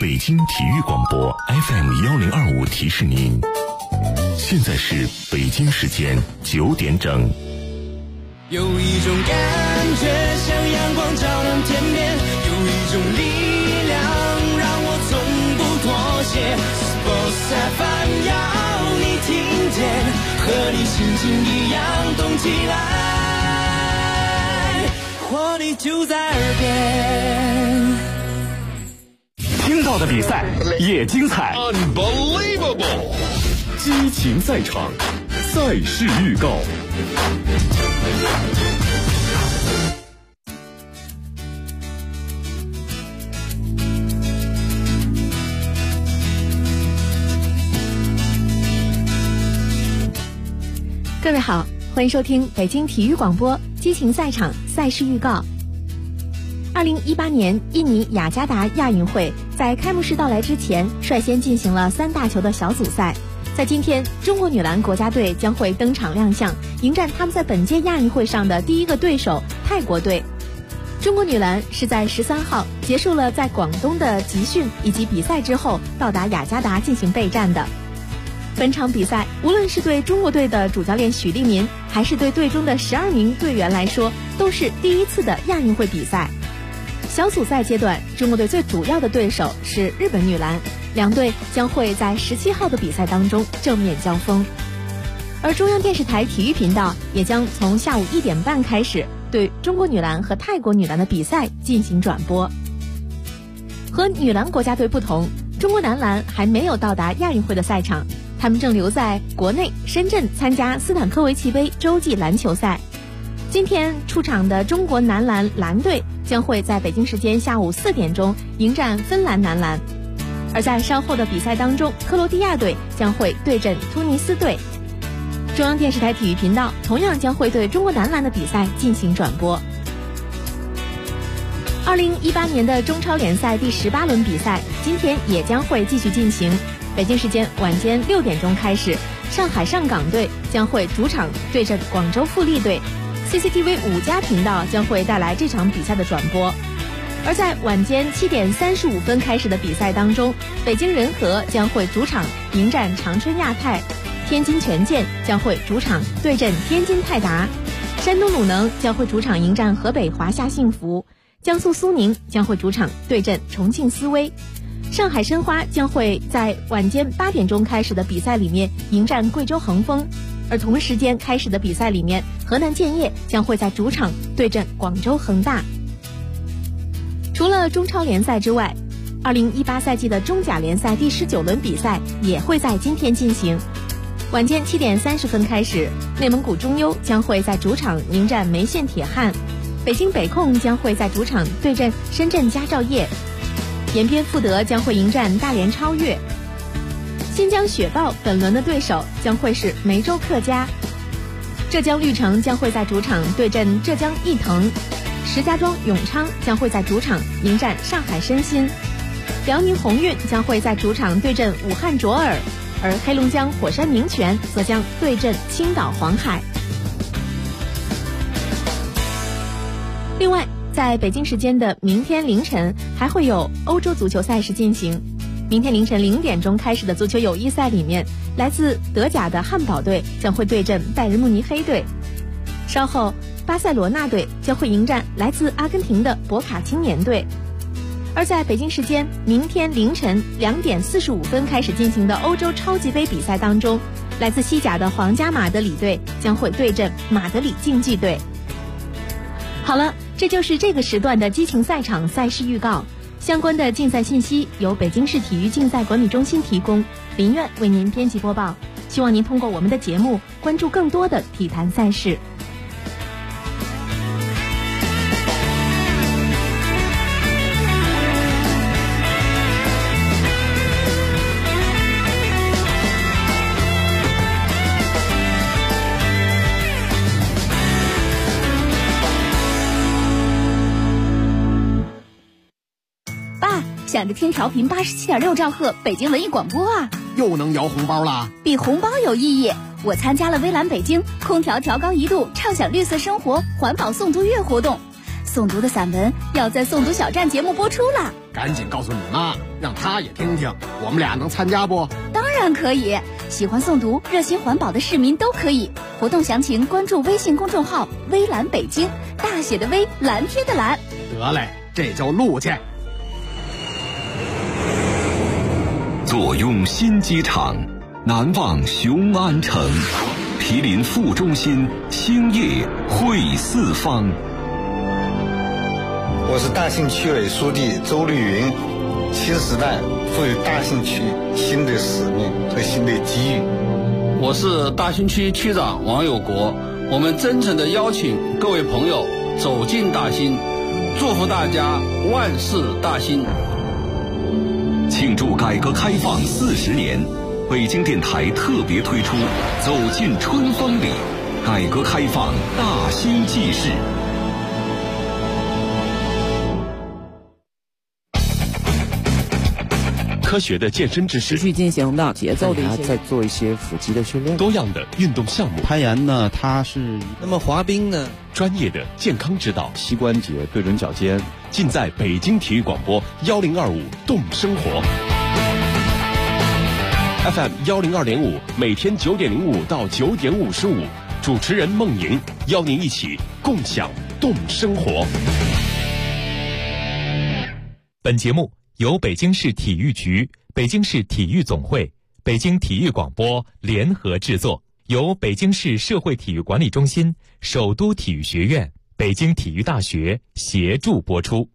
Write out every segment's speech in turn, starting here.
北京体育广播 FM1025提示您，现在是北京时间9点整。 有一种感觉像阳光照亮天边，有一种力量让我从不妥协。Sports FM 要你听见，和你心情一样动起来，活力就在耳边。 听到的比赛也精彩 Unbelievable 激情赛场，赛事预告。 各位好，欢迎收听北京体育广播激情赛场赛事预告。2018年印尼雅加达亚运会在开幕式到来之前，率先进行了3大球的小组赛。在今天，中国女篮国家队将会登场亮相，迎战他们在本届亚运会上的第一个对手泰国队。中国女篮是在13号结束了在广东的集训以及比赛之后，到达雅加达进行备战的。本场比赛，无论是对中国队的主教练许利民，还是对队中的12名队员来说，都是第一次的亚运会比赛。小组赛阶段，中国队最主要的对手是日本女篮，两队将会在17号的比赛当中正面交锋。而中央电视台体育频道也将从下午1点半开始对中国女篮和泰国女篮的比赛进行转播。和女篮国家队不同，中国男篮还没有到达亚运会的赛场，他们正留在国内深圳参加斯坦科维奇杯洲际篮球赛。今天出场的中国男篮篮队将会在北京时间下午4点钟迎战芬兰男篮，而在稍后的比赛当中，克罗地亚队将会对阵突尼斯队。中央电视台体育频道同样将会对中国男篮的比赛进行转播。2018年的中超联赛第18轮比赛今天也将会继续进行，北京时间晚间6点钟开始，上海上港队将会主场对阵广州富力队。CCTV 5家频道将会带来这场比赛的转播。而在晚间7点35分开始的比赛当中，北京人和将会主场迎战长春亚泰，天津权健将会主场对阵天津泰达，山东鲁能将会主场迎战河北华夏幸福，江苏苏宁将会主场对阵重庆斯威，上海申花将会在晚间8点钟开始的比赛里面迎战贵州恒丰，而同时间开始的比赛里面，河南建业将会在主场对阵广州恒大。除了中超联赛之外，2018赛季的中甲联赛第19轮比赛也会在今天进行。晚间7点30分开始，内蒙古中优将会在主场迎战梅县铁汉，北京北控将会在主场对阵深圳佳兆业，延边富德将会迎战大连超越，新疆雪豹本轮的对手将会是梅州客家，浙江绿城将会在主场对阵浙江毅腾，石家庄永昌将会在主场迎战上海申鑫，辽宁宏运将会在主场对阵武汉卓尔，而黑龙江火山名泉则将对阵青岛黄海。另外，在北京时间的明天凌晨还会有欧洲足球赛事进行。明天凌晨0点钟开始的足球友谊赛里面，来自德甲的汉堡队将会对阵拜仁慕尼黑队，稍后巴塞罗那队将会迎战来自阿根廷的博卡青年队。而在北京时间明天凌晨2点45分开始进行的欧洲超级杯比赛当中，来自西甲的皇家马德里队将会对阵马德里竞技队。好了，这就是这个时段的激情赛场赛事预告。相关的竞赛信息由北京市体育竞赛管理中心提供，林苑为您编辑播报。希望您通过我们的节目关注更多的体坛赛事。 想着听调频87.6兆赫北京文艺广播啊， 又能摇红包啦！ 比红包有意义。我参加了微蓝北京空调调高1度，畅享绿色生活环保诵读月活动。 诵读的散文要在诵读小站节目播出了。 赶紧告诉你妈，让她也听听，我们俩能参加不？ 当然可以，喜欢诵读、热心环保的市民都可以。活动详情关注微信公众号“微蓝北京”，大写的微，蓝天的蓝。 得嘞，这就录去。 坐拥新机场，难忘雄安城，毗邻副中心，兴业汇四方。 我是大兴区委书记周绿云。新时代赋予大兴区新的使命和新的机遇。 我是大兴区区长王有国。我们真诚地邀请各位朋友走进大兴，祝福大家万事大兴。 庆祝改革开放40年，北京电台特别推出《走进春风里》，改革开放大兴纪事。科学的健身知识， 持续进行的节奏的一些， 在做一些腹肌的训练， 多样的运动项目。 攀岩呢，它是那么滑冰呢， 专业的健康指导， 膝关节对准脚尖， 尽在北京体育广播1025动生活 FM 102.5，每天9点05到9点55，主持人孟莹邀您一起共享动生活。 本节目由北京市体育局、北京市体育总会、北京体育广播联合制作，由北京市社会体育管理中心、首都体育学院、北京体育大学协助播出。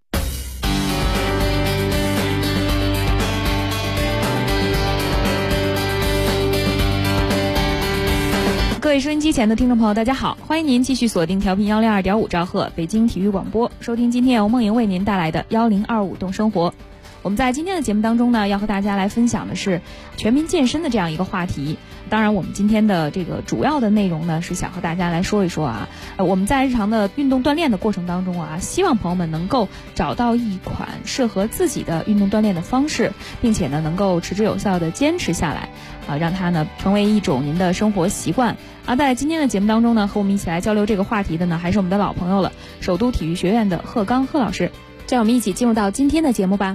各位收音机前的听众朋友，大家好，欢迎您继续锁定调频102.5兆赫北京体育广播，收听今天由梦莹为您带来的1025动生活。我们在今天的节目当中呢，要和大家来分享的是全民健身的这样一个话题。当然我们今天的这个主要的内容呢，是想和大家来说一说我们在日常的运动锻炼的过程当中希望朋友们能够找到一款适合自己的运动锻炼的方式，并且呢能够持之有效的坚持下来让它呢成为一种您的生活习惯。在今天的节目当中呢，和我们一起来交流这个话题的呢，还是我们的老朋友了，首都体育学院的贺刚贺老师。这样我们一起进入到今天的节目吧。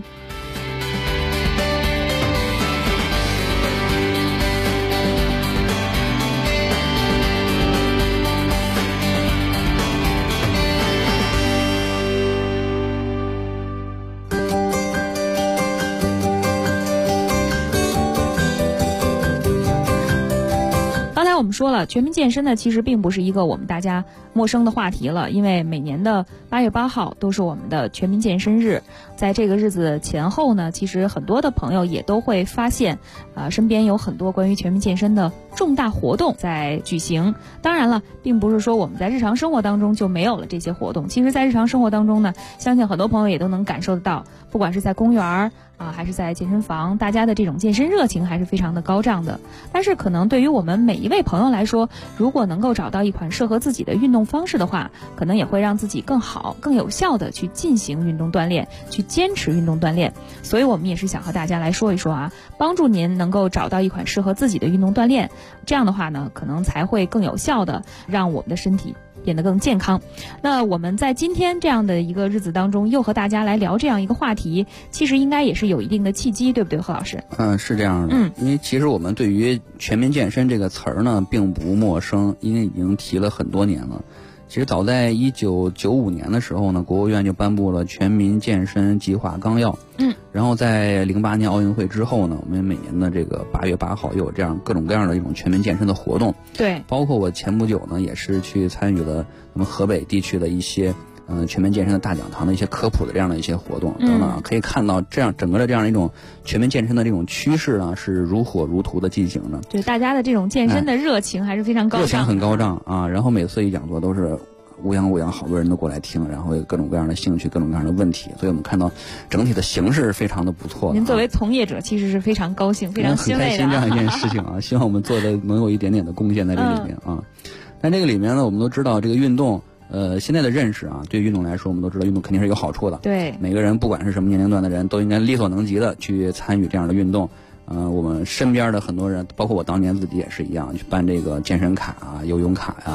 我们说了，全民健身呢，其实并不是一个我们大家陌生的话题了，因为每年的8月8号都是我们的全民健身日。在这个日子前后呢，其实很多的朋友也都会发现身边有很多关于全民健身的重大活动在举行。当然了，并不是说我们在日常生活当中就没有了这些活动，其实在日常生活当中呢，相信很多朋友也都能感受得到，不管是在公园还是在健身房，大家的这种健身热情还是非常的高涨的。但是可能对于我们每一位朋友来说，如果能够找到一款适合自己的运动方式的话，可能也会让自己更好更有效的去进行运动锻炼，去坚持运动锻炼。所以我们也是想和大家来说一说帮助您能够找到一款适合自己的运动锻炼，这样的话呢，可能才会更有效的让我们的身体变得更健康。那我们在今天这样的一个日子当中，又和大家来聊这样一个话题，其实应该也是有一定的契机，对不对，贺老师？ 是这样的。因为其实我们对于全民健身这个词儿呢，并不陌生，因为已经提了很多年了。其实早在1995年的时候呢，国务院就颁布了全民健身计划纲要。然后在08年奥运会之后呢，我们每年的这个8月8号又有这样各种各样的一种全民健身的活动。 对， 包括我前不久呢，也是去参与了我们河北地区的一些全民健身的大讲堂的一些科普的这样的一些活动等等，可以看到这样整个的这样一种全民健身的这种趋势呢，是如火如荼的进行的。 对，大家的这种健身的热情还是非常高涨， 热情很高涨然后每次一讲座都是乌泱，好多人都过来听，然后有各种各样的兴趣，各种各样的问题，所以我们看到整体的形势非常的不错的。 您作为从业者其实是非常高兴非常欣慰的很开心这样一件事情希望我们做的能有一点点的贡献在这里面但这个里面呢，我们都知道这个运动现在的认识对于运动来说，我们都知道运动肯定是有好处的。 对， 每个人不管是什么年龄段的人都应该力所能及的去参与这样的运动。我们身边的很多人，包括我当年自己也是一样，去办这个健身卡游泳卡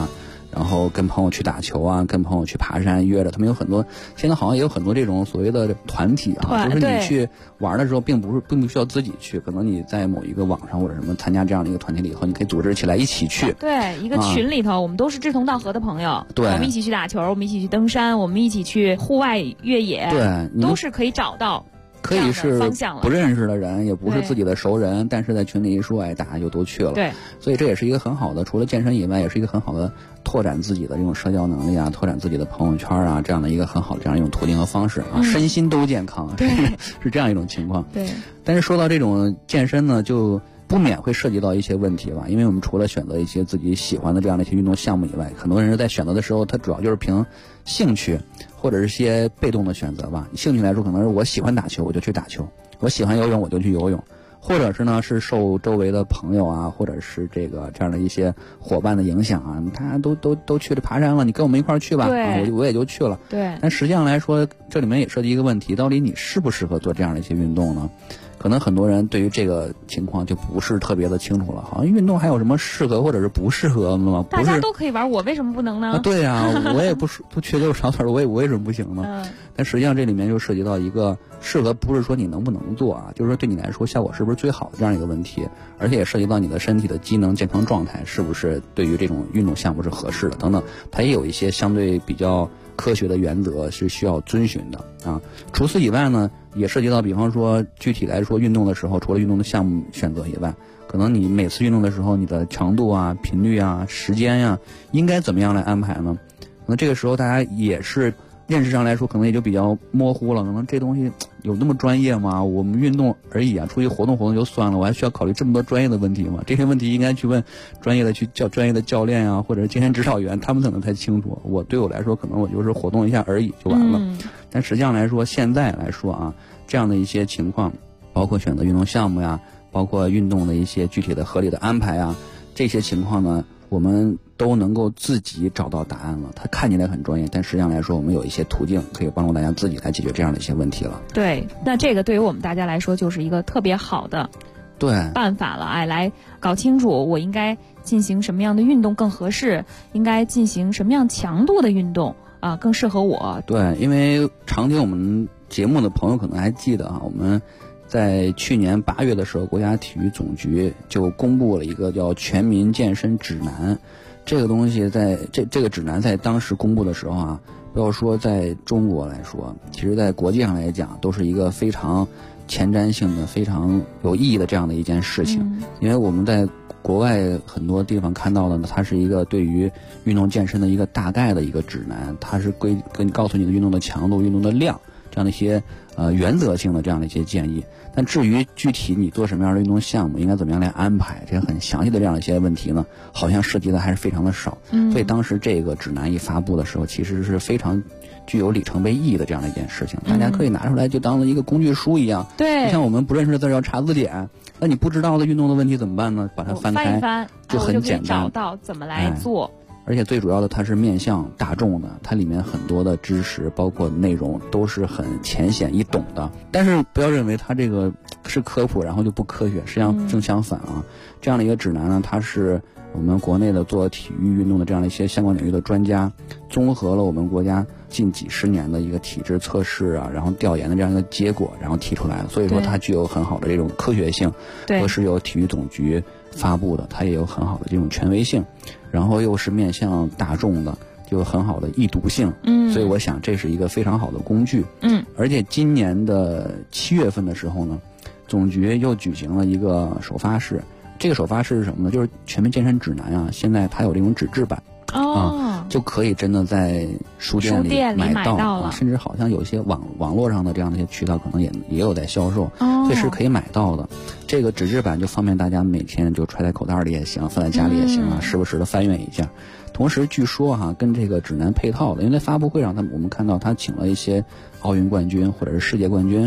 然后跟朋友去打球啊，跟朋友去爬山约着，他们有很多，现在好像也有很多这种所谓的团体啊，就是你去玩的时候并不需要自己去，可能你在某一个网上或者什么参加这样的一个团体里以后，你可以组织起来一起去。 对，一个群里头，我们都是志同道合的朋友， 对， 我们一起去打球，我们一起去登山，我们一起去户外越野， 对， 都是可以找到。 可以是不认识的人，也不是自己的熟人，但是在群里一说，大家就都去了。 对， 所以这也是一个很好的，除了健身以外，也是一个很好的拓展自己的这种社交能力啊，拓展自己的朋友圈啊，这样的一个很好的这样一种途径和方式啊，身心都健康，是这样一种情况。 对。 但是说到这种健身呢，就不免会涉及到一些问题吧，因为我们除了选择一些自己喜欢的这样的一些运动项目以外，很多人在选择的时候，他主要就是凭兴趣或者是一些被动的选择吧。兴趣来说，可能是我喜欢打球，我就去打球；我喜欢游泳，我就去游泳。或者是呢，是受周围的朋友啊，或者是这样的一些伙伴的影响啊，他都去这爬山了，你跟我们一块儿去吧，我也就去了。 对。 但实际上来说，这里面也涉及一个问题，到底你适不适合做这样的一些运动呢？可能很多人对于这个情况就不是特别的清楚了，好像运动还有什么适合或者是不适合吗？ 大家都可以玩，我为什么不能呢？ 对呀，我也不缺胳膊少腿，我为什么不行呢？但实际上这里面就涉及到一个适合，不是说你能不能做啊，就是说对你来说效果是不是最好的这样一个问题，而且也涉及到你的身体的机能健康状态是不是对于这种运动项目是合适的等等，它也有一些相对比较科学的原则是需要遵循的啊。除此以外呢，也涉及到比方说具体来说运动的时候，除了运动的项目选择以外，可能你每次运动的时候，你的强度啊、频率啊、时间呀，应该怎么样来安排呢？可能这个时候大家也是认识上来说，可能也就比较模糊了。可能这东西有那么专业吗？我们运动而已啊，出去活动活动就算了，我还需要考虑这么多专业的问题吗？这些问题应该去问专业的教练啊，或者健身指导员，他们可能才清楚。对我来说，可能我就是活动一下而已就完了。但实际上来说，现在来说啊，这样的一些情况，包括选择运动项目呀，包括运动的一些具体的合理的安排啊，这些情况呢，我们都能够自己找到答案了。它看起来很专业，但实际上来说，我们有一些途径可以帮助大家自己来解决这样的一些问题了。 对，那这个对于我们大家来说就是一个特别好的办法了。来搞清楚我应该进行什么样的运动更合适，应该进行什么样强度的运动啊更适合我。 对，因为常听我们节目的朋友可能还记得啊，我们在去年8月的时候，国家体育总局就公布了一个叫《全民健身指南》。这个东西在这个指南在当时公布的时候啊，不要说在中国来说，其实在国际上来讲，都是一个非常前瞻性的、非常有意义的这样的一件事情。因为我们在国外很多地方看到的呢，它是一个对于运动健身的一个大概的一个指南，它是告诉你的运动的强度、运动的量这样的一些原则性的这样的一些建议。但至于具体你做什么样的运动项目，应该怎么样来安排，这些很详细的这样一些问题呢，好像涉及的还是非常的少。所以当时这个指南一发布的时候，其实是非常具有里程碑意义的这样的一件事情，大家可以拿出来就当一个工具书一样。 对， 就像我们不认识的字要查字典，那你不知道的运动的问题怎么办呢？把它翻开，就很简单， 找到怎么来做。 而且最主要的，它是面向大众的，它里面很多的知识包括内容都是很浅显易懂的。但是不要认为它这个是科普然后就不科学，实际上正相反啊。这样的一个指南呢，它是我们国内的做体育运动的这样的一些相关领域的专家，综合了我们国家近几十年的一个体质测试啊，然后调研的这样一个结果，然后提出来的。所以说它具有很好的这种科学性，和是由体育总局发布的，它也有很好的这种权威性，然后又是面向大众的，就有很好的易读性。所以我想这是一个非常好的工具。而且今年的7月份的时候呢，总局又举行了一个首发式。这个首发式是什么呢？就是全民健身指南啊，现在它有这种纸质版。就可以真的在书店里买到了，甚至好像有些网络上的这样的一些渠道可能也有在销售，所以是可以买到的。这个纸质版就方便大家每天就揣在口袋里也行，放在家里也行啊，时不时的翻阅一下。同时据说跟这个指南配套的，因为在发布会上我们看到他请了一些奥运冠军或者是世界冠军，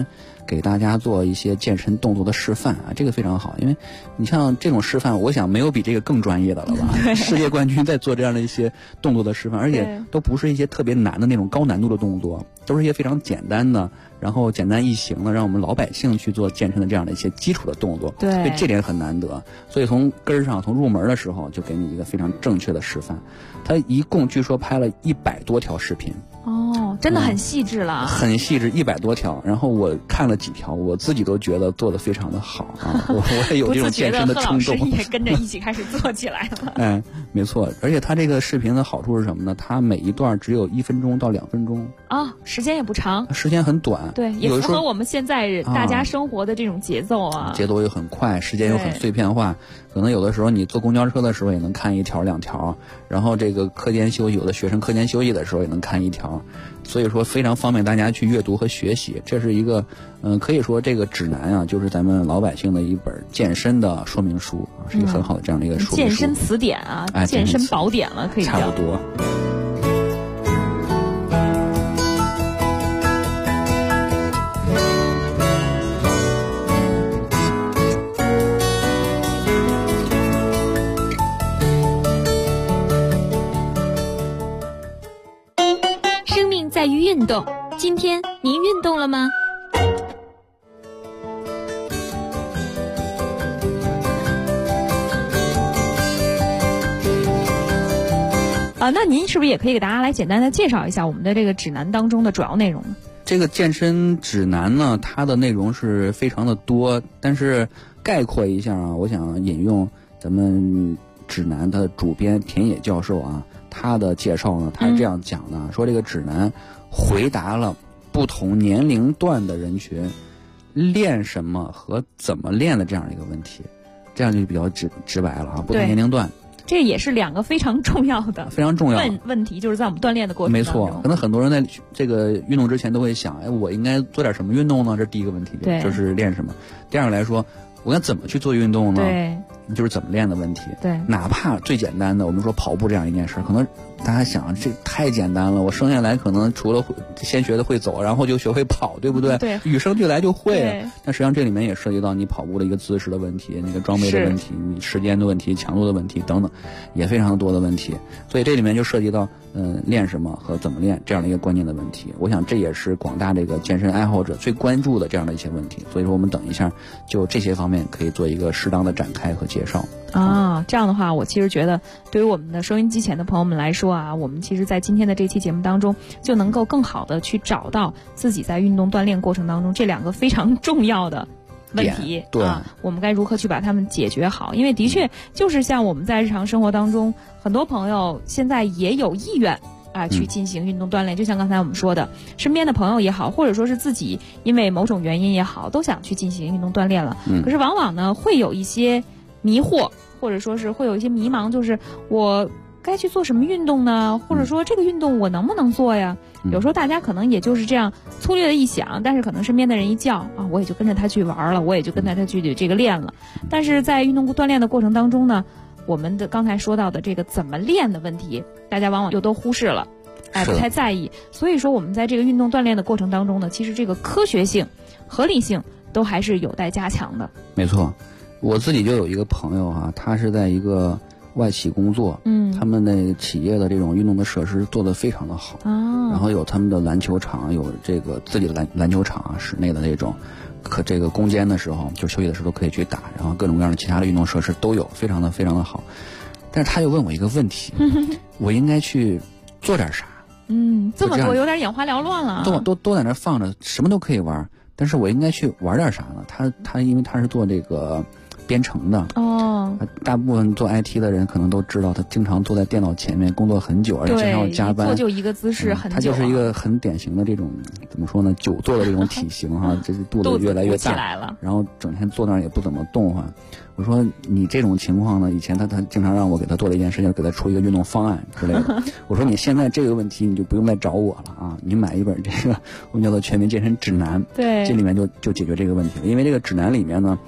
给大家做一些健身动作的示范啊，这个非常好。因为你像这种示范，我想没有比这个更专业的了吧？世界冠军在做这样的一些动作的示范，而且都不是一些特别难的那种高难度的动作，都是一些非常简单的，然后简单易行的，让我们老百姓去做健身的这样的一些基础的动作。 对， 所以这点很难得。所以从根儿上，从入门的时候就给你一个非常正确的示范。他一共据说拍了100多条视频。 哦，真的很细致了， 很细致，100多条。然后我看了几条，我自己都觉得做得非常的好啊！我也有这种健身的冲动， 不自觉地贺老师也跟着一起开始做起来了。 哎，没错。而且他这个视频的好处是什么呢？他每一段只有1分钟到2分钟啊，时间也不长， 时间很短。 对，也符合我们现在大家生活的这种节奏啊。 节奏又很快，时间又很碎片化。可能有的时候你坐公交车的时候也能看1条2条，然后这个课间休息，有的学生课间休息的时候也能看1条。所以说非常方便大家去阅读和学习，这是一个可以说这个指南啊，就是咱们老百姓的一本健身的说明书啊，是一个很好的这样的一个说明书。 健身词典啊，健身宝典了，可以差不多。 在于运动，今天您运动了吗？那您是不是也可以给大家来简单的介绍一下我们的这个指南当中的主要内容呢？ 这个健身指南呢，它的内容是非常的多，但是概括一下啊，我想引用咱们指南的主编田野教授啊，他的介绍呢，他是这样讲的，说这个指南回答了不同年龄段的人群练什么和怎么练的这样一个问题，这样就比较直白了啊，不同年龄段。 这也是2个非常重要的问题，就是在我们锻炼的过程当中。 没错，可能很多人在这个运动之前都会想，哎，我应该做点什么运动呢？这是第一个问题，就是练什么。第二个来说，我该怎么去做运动呢？ 对， 就是怎么练的问题。 对， 哪怕最简单的，我们说跑步这样一件事，可能大家想这太简单了，我生下来可能除了先学的会走，然后就学会跑，对不对？ 对， 与生俱来就会。但实际上这里面也涉及到你跑步的一个姿势的问题，那个装备的问题，你时间的问题，强度的问题等等，也非常多的问题。所以这里面就涉及到练什么和怎么练这样的一个关键的问题。我想这也是广大这个健身爱好者最关注的这样的一些问题。所以说我们等一下就这些方面可以做一个适当的展开和介绍。 这样的话，我其实觉得对于我们的收音机前的朋友们来说啊，我们其实在今天的这期节目当中就能够更好的去找到自己在运动锻炼过程当中这2个非常重要的问题。 对我们该如何去把它们解决好？因为的确就是像我们在日常生活当中，很多朋友现在也有意愿去进行运动锻炼，就像刚才我们说的，身边的朋友也好，或者说是自己因为某种原因也好，都想去进行运动锻炼了。可是往往呢会有一些迷惑，或者说是会有一些迷茫，就是我该去做什么运动呢？或者说这个运动我能不能做呀？有时候大家可能也就是这样粗略的一想，但是可能身边的人一叫啊，我也就跟着他去玩了，我也就跟着他去这个练了。但是在运动锻炼的过程当中呢，我们的刚才说到的这个怎么练的问题，大家往往又都忽视了，不太在意。所以说我们在这个运动锻炼的过程当中呢，其实这个科学性、合理性都还是有待加强的。 没错，我自己就有一个朋友啊，他是在一个外企工作，他们那企业的这种运动的设施做得非常的好，然后有他们的篮球场，有这个自己的篮球场啊，室内的那种，可这个攻坚的时候，就休息的时候都可以去打，然后各种各样的其他的运动设施都有，非常的好。但是他又问我一个问题，我应该去做点啥？ 这么多有点眼花缭乱了， 都在那放着，什么都可以玩，但是我应该去玩点啥呢？他因为他是做这个编程的大部分做 IT 的人可能都知道，他经常坐在电脑前面工作很久，而且经常要加班， 坐就一个姿势很久， 他就是一个很典型的这种怎么说呢，久坐的这种体型哈，这肚子越来越大，然后整天坐那儿也不怎么动哈。我说你这种情况呢，以前他经常让我给他做的一件事情，给他出一个运动方案之类的。我说你现在这个问题你就不用再找我了啊，你买一本这个我们叫做全民健身指南， 对， 这里面就解决这个问题了。因为这个指南里面呢，它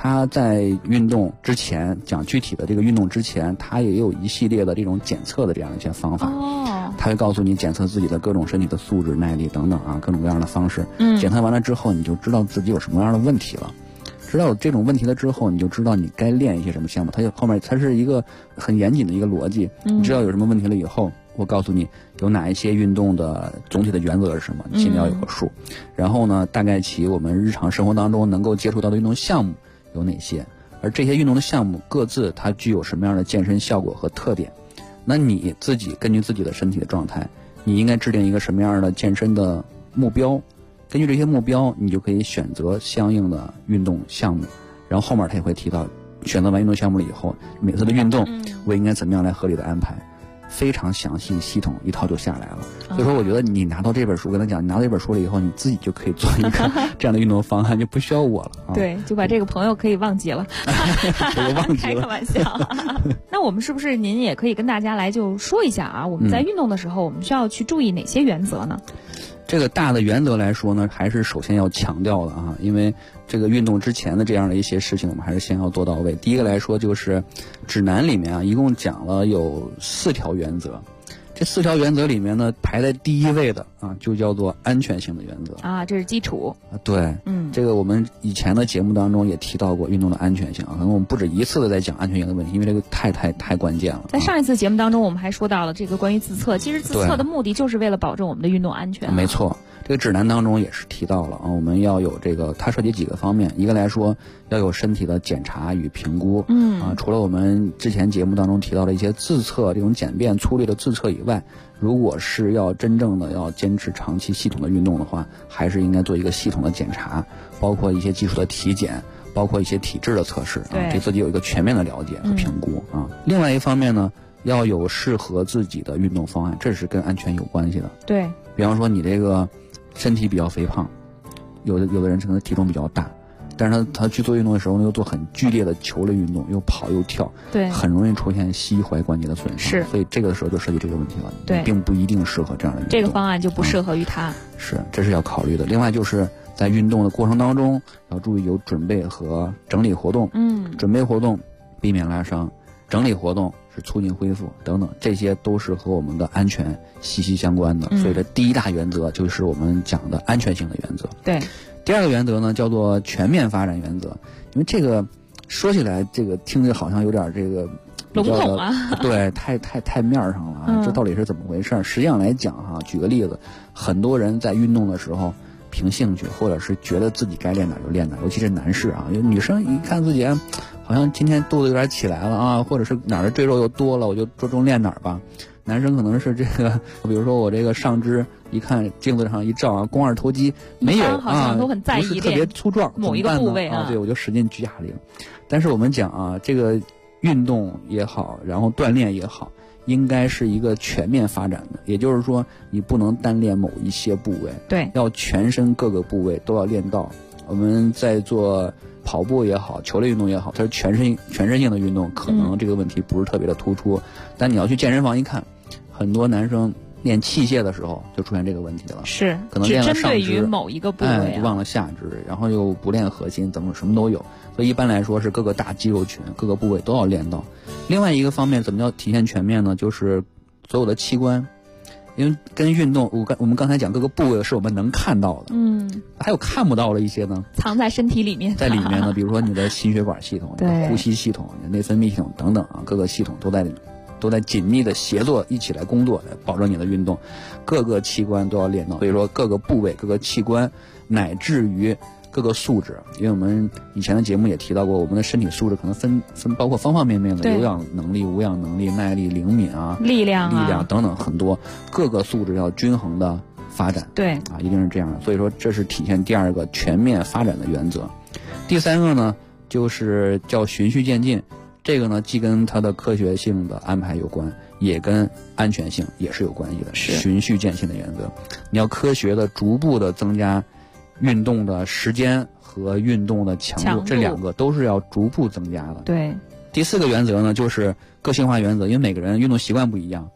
他在运动之前讲具体的这个运动之前，他也有一系列的这种检测的这样一些方法。他会告诉你检测自己的各种身体的素质、耐力等等啊，各种各样的方式。检测完了之后，你就知道自己有什么样的问题了。知道有这种问题了之后，你就知道你该练一些什么项目。后面它是一个很严谨的一个逻辑。你知道有什么问题了以后，我告诉你有哪一些运动的总体的原则是什么，你心里要有个数。然后呢，大概其我们日常生活当中能够接触到的运动项目有哪些，而这些运动的项目各自它具有什么样的健身效果和特点。那你自己根据自己的身体的状态，你应该制定一个什么样的健身的目标。根据这些目标，你就可以选择相应的运动项目。然后后面他也会提到，选择完运动项目了以后，每次的运动我应该怎么样来合理的安排，非常详细系统，一套就下来了。所以说我觉得你拿到这本书，跟他讲，你拿到这本书了以后，你自己就可以做一个这样的运动方案，就不需要我了。 对，就把这个朋友可以忘记了。 我忘记了。 开个玩笑。那我们是不是您也可以跟大家来就说一下啊，我们在运动的时候，我们需要去注意哪些原则呢？ 这个大的原则来说呢，还是首先要强调的啊，因为这个运动之前的这样的一些事情，我们还是先要做到位。第一个来说就是指南里面啊，一共讲了有4条原则。这4条原则里面呢，排在第一位的啊，就叫做安全性的原则啊，这是基础。 对，这个我们以前的节目当中也提到过运动的安全性啊，可能我们不止一次的在讲安全性的问题，因为这个太关键了。 在上一次节目当中，我们还说到了这个关于自测，其实自测的目的就是为了保证我们的运动安全。 没错，这个指南当中也是提到了啊，我们要有这个，它涉及几个方面，一个来说要有身体的检查与评估，除了我们之前节目当中提到的一些自测这种简便粗略的自测以外，如果是要真正的要坚持长期系统的运动的话，还是应该做一个系统的检查，包括一些技术的体检，包括一些体质的测试啊，对自己有一个全面的了解和评估啊。另外一方面呢，要有适合自己的运动方案，这是跟安全有关系的。 对， 比方说你这个身体比较肥胖，有的人可能体重比较大，但是他去做运动的时候呢，又做很剧烈的球类运动，又跑又跳， 对， 很容易出现膝踝关节的损伤。 是， 所以这个时候就涉及这个问题了。 对， 并不一定适合这样的运动。 这个方案就不适合于他。 是，这是要考虑的。另外就是在运动的过程当中，要注意有准备和整理活动。准备活动避免拉伤，整理活动是促进恢复等等，这些都是和我们的安全息息相关的。所以这第一大原则就是我们讲的安全性的原则。 对。 第二个原则呢，叫做全面发展原则。因为这个说起来，这个听着好像有点这个笼统啊， 对，太面上了啊，这到底是怎么回事？实际上来讲哈，举个例子，很多人在运动的时候凭兴趣，或者是觉得自己该练哪就练哪，尤其是男士啊，有女生一看自己好像今天肚子有点起来了啊，或者是哪儿的赘肉又多了，我就着重练哪儿吧。男生可能是这个，比如说我这个上肢一看镜子上一照啊，肱二头肌没有好像都很在意， 不是特别粗壮， 某一个部位对，我就使劲举哑铃。但是我们讲啊，这个运动也好，然后锻炼也好，应该是一个全面发展的，也就是说，你不能单练某一些部位， 对， 要全身各个部位都要练到。我们在做跑步也好，球类运动也好，它是全身性的运动，可能这个问题不是特别的突出。但你要去健身房一看，很多男生练器械的时候就出现这个问题了， 是可能练了上肢， 只针对于某一个部位， 忘了下肢，然后又不练核心，怎么什么都有。所以一般来说是各个大肌肉群、各个部位都要练到。另外一个方面，怎么叫体现全面呢？就是所有的器官，因为跟运动，我们刚才讲各个部位是我们能看到的，还有看不到的一些呢， 藏在身体里面， 在里面呢，比如说你的心血管系统、呼吸系统、内分泌系统等等啊，各个系统都在紧密的协作一起来工作，来保证你的运动，各个器官都要练到。所以说各个部位、各个器官，乃至于各个素质，因为我们以前的节目也提到过，我们的身体素质可能分包括方方面面的，有氧能力、无氧能力、耐力、灵敏啊、 力量等等很多，各个素质要均衡的发展。 对啊，一定是这样的。所以说这是体现第二个全面发展的原则。第三个呢，就是叫循序渐进。这个呢，既跟它的科学性的安排有关，也跟安全性也是有关系的。循序渐进的原则，你要科学的、逐步的增加运动的时间和运动的强度，这两个都是要逐步增加的。 对。 第四个原则呢，就是个性化原则，因为每个人运动习惯不一样，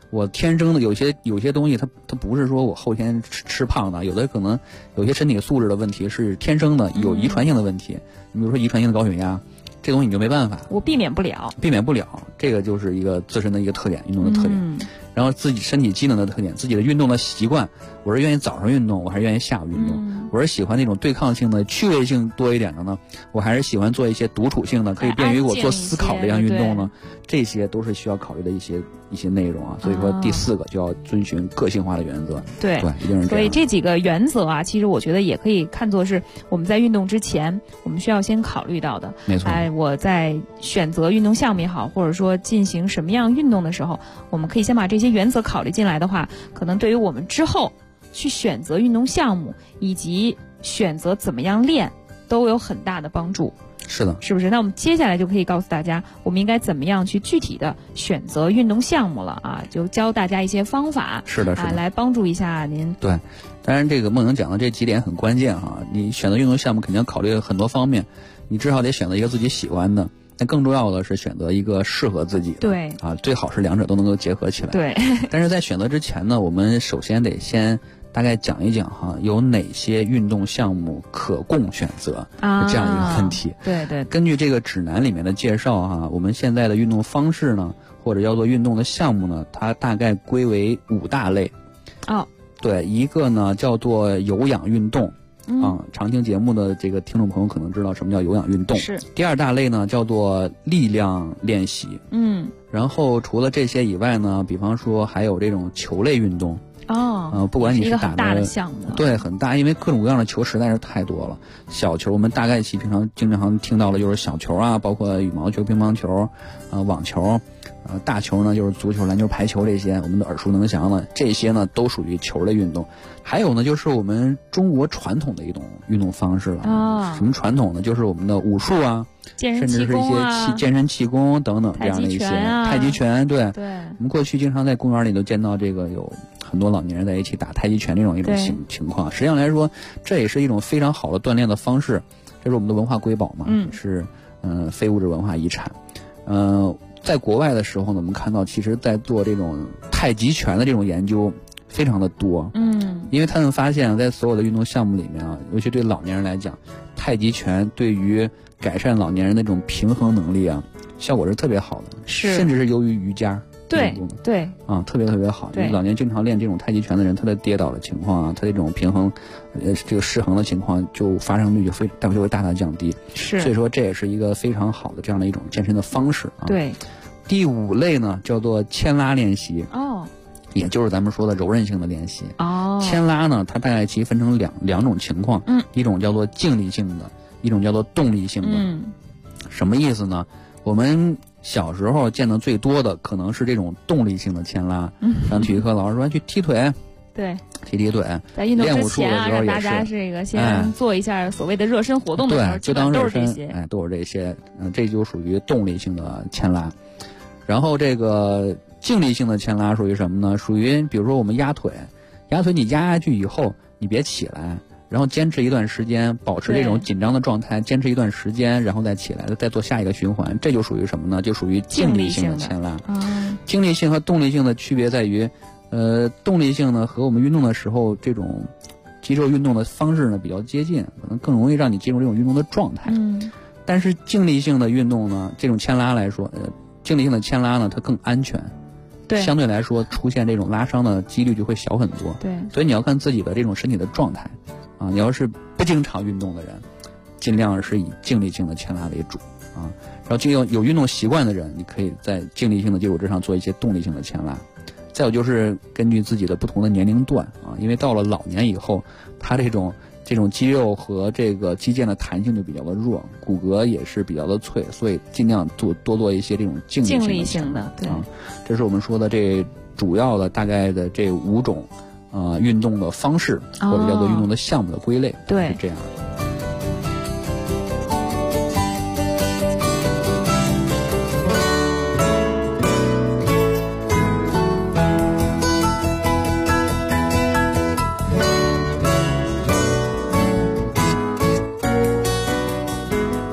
我天生的有些东西它不是说我后天吃胖的，有的可能有些身体素质的问题是天生的，有遗传性的问题。你比如说遗传性的高血压，这东西你就没办法， 我避免不了， 这个就是一个自身的一个特点，运动的特点。然后自己身体机能的特点，自己的运动的习惯，我是愿意早上运动，我还是愿意下午运动。我是喜欢那种对抗性的、趣味性多一点的呢，我还是喜欢做一些独处性的，可以便于我做思考这样运动呢。这些都是需要考虑的一些内容啊。所以说第4个就要遵循个性化的原则。 对， 一定是这样。 所以这几个原则啊，其实我觉得也可以看作是我们在运动之前我们需要先考虑到的。 没错。 我在选择运动项目也好，或者说进行什么样运动的时候，我们可以先把这些原则考虑进来的话，可能对于我们之后去选择运动项目以及选择怎么样练都有很大的帮助。 是的， 是不是？那我们接下来就可以告诉大家我们应该怎么样去具体的选择运动项目了啊，就教大家一些方法。 是的来帮助一下您。 对，当然这个梦莹讲的这几点很关键哈，你选择运动项目肯定要考虑很多方面，你至少得选择一个自己喜欢的，那更重要的是选择一个适合自己的。 对啊，最好是两者都能够结合起来。 对， 但是在选择之前呢，我们首先得先大概讲一讲哈，有哪些运动项目可供选择这样一个问题。 对对， 根据这个指南里面的介绍哈，我们现在的运动方式呢，或者叫做运动的项目呢，它大概归为5大类。对，一个呢叫做有氧运动。常听节目的这个听众朋友可能知道什么叫有氧运动。 是。 第2大类呢叫做力量练习。然后除了这些以外呢，比方说还有这种球类运动。不管你是打一个很大的项目。 对，很大，因为各种各样的球实在是太多了。小球我们大概其平常经常听到的就是小球啊，包括羽毛球、乒乓球、网球，大球呢就是足球、篮球、排球这些我们都耳熟能详的，这些呢都属于球类运动。还有呢就是我们中国传统的一种运动方式了。什么传统呢？就是我们的武术啊，甚至是一些健身气功等等这样的一些太极拳。对，我们过去经常在公园里都见到这个有很多老年人在一起打太极拳这种一种情况。实际上来说，这也是一种非常好的锻炼的方式，这是我们的文化瑰宝嘛，是非物质文化遗产。在国外的时候呢，我们看到其实在做这种太极拳的这种研究非常的多。因为他们发现在所有的运动项目里面啊，尤其对老年人来讲，太极拳对于改善老年人的这种平衡能力啊，效果是特别好的，甚至是优于瑜伽。 对， 特别特别好。老年经常练这种太极拳的人，他的跌倒的情况啊，他这种平衡，这个失衡的情况，就发生率就会大大降低。 是， 所以说这也是一个非常好的这样的一种健身的方式啊。 对。 第5类呢，叫做牵拉练习。也就是咱们说的柔韧性的练习。牵拉呢，它大概其分成两种情况。一种叫做静力性的，一种叫做动力性的。什么意思呢？我们小时候见的最多的可能是这种动力性的牵拉。上体育课老师说去踢腿。 对， 踢腿。 在运动之前啊，让大家这个先做一下所谓的热身活动的时候， 对，就当都是这些。 都是这些。这就属于动力性的牵拉。然后这个静力性的牵拉属于什么呢？属于比如说我们压腿你压下去以后，你别起来，然后坚持一段时间，保持这种紧张的状态，坚持一段时间，然后再起来，再做下一个循环，这就属于什么呢？就属于静力性的牵拉。静力性和动力性的区别在于，动力性呢和我们运动的时候这种肌肉运动的方式呢比较接近，可能更容易让你进入这种运动的状态。但是静力性的运动呢，这种牵拉来说，静力性的牵拉呢，它更安全。相对来说出现这种拉伤的几率就会小很多。所以你要看自己的这种身体的状态啊。你要是不经常运动的人，尽量是以静力性的牵拉为主啊。然后有运动习惯的人，你可以在静力性的基础之上做一些动力性的牵拉。再有就是根据自己的不同的年龄段啊，因为到了老年以后，他这种肌肉和这个肌腱的弹性就比较的弱，骨骼也是比较的脆，所以尽量多做一些这种静力性的。对，这是我们说的这主要的大概的这5种运动的方式，或者叫做运动的项目的归类。 对， 是这样。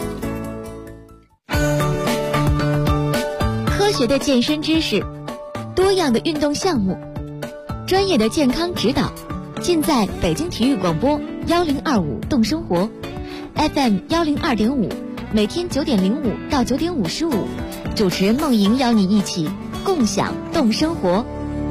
科学的健身知识， 多样的运动项目，专业的健康指导，尽在北京体育广播1025动生活 FM 102.5，每天9点05到9点55，主持人梦莹邀你一起共享动生活。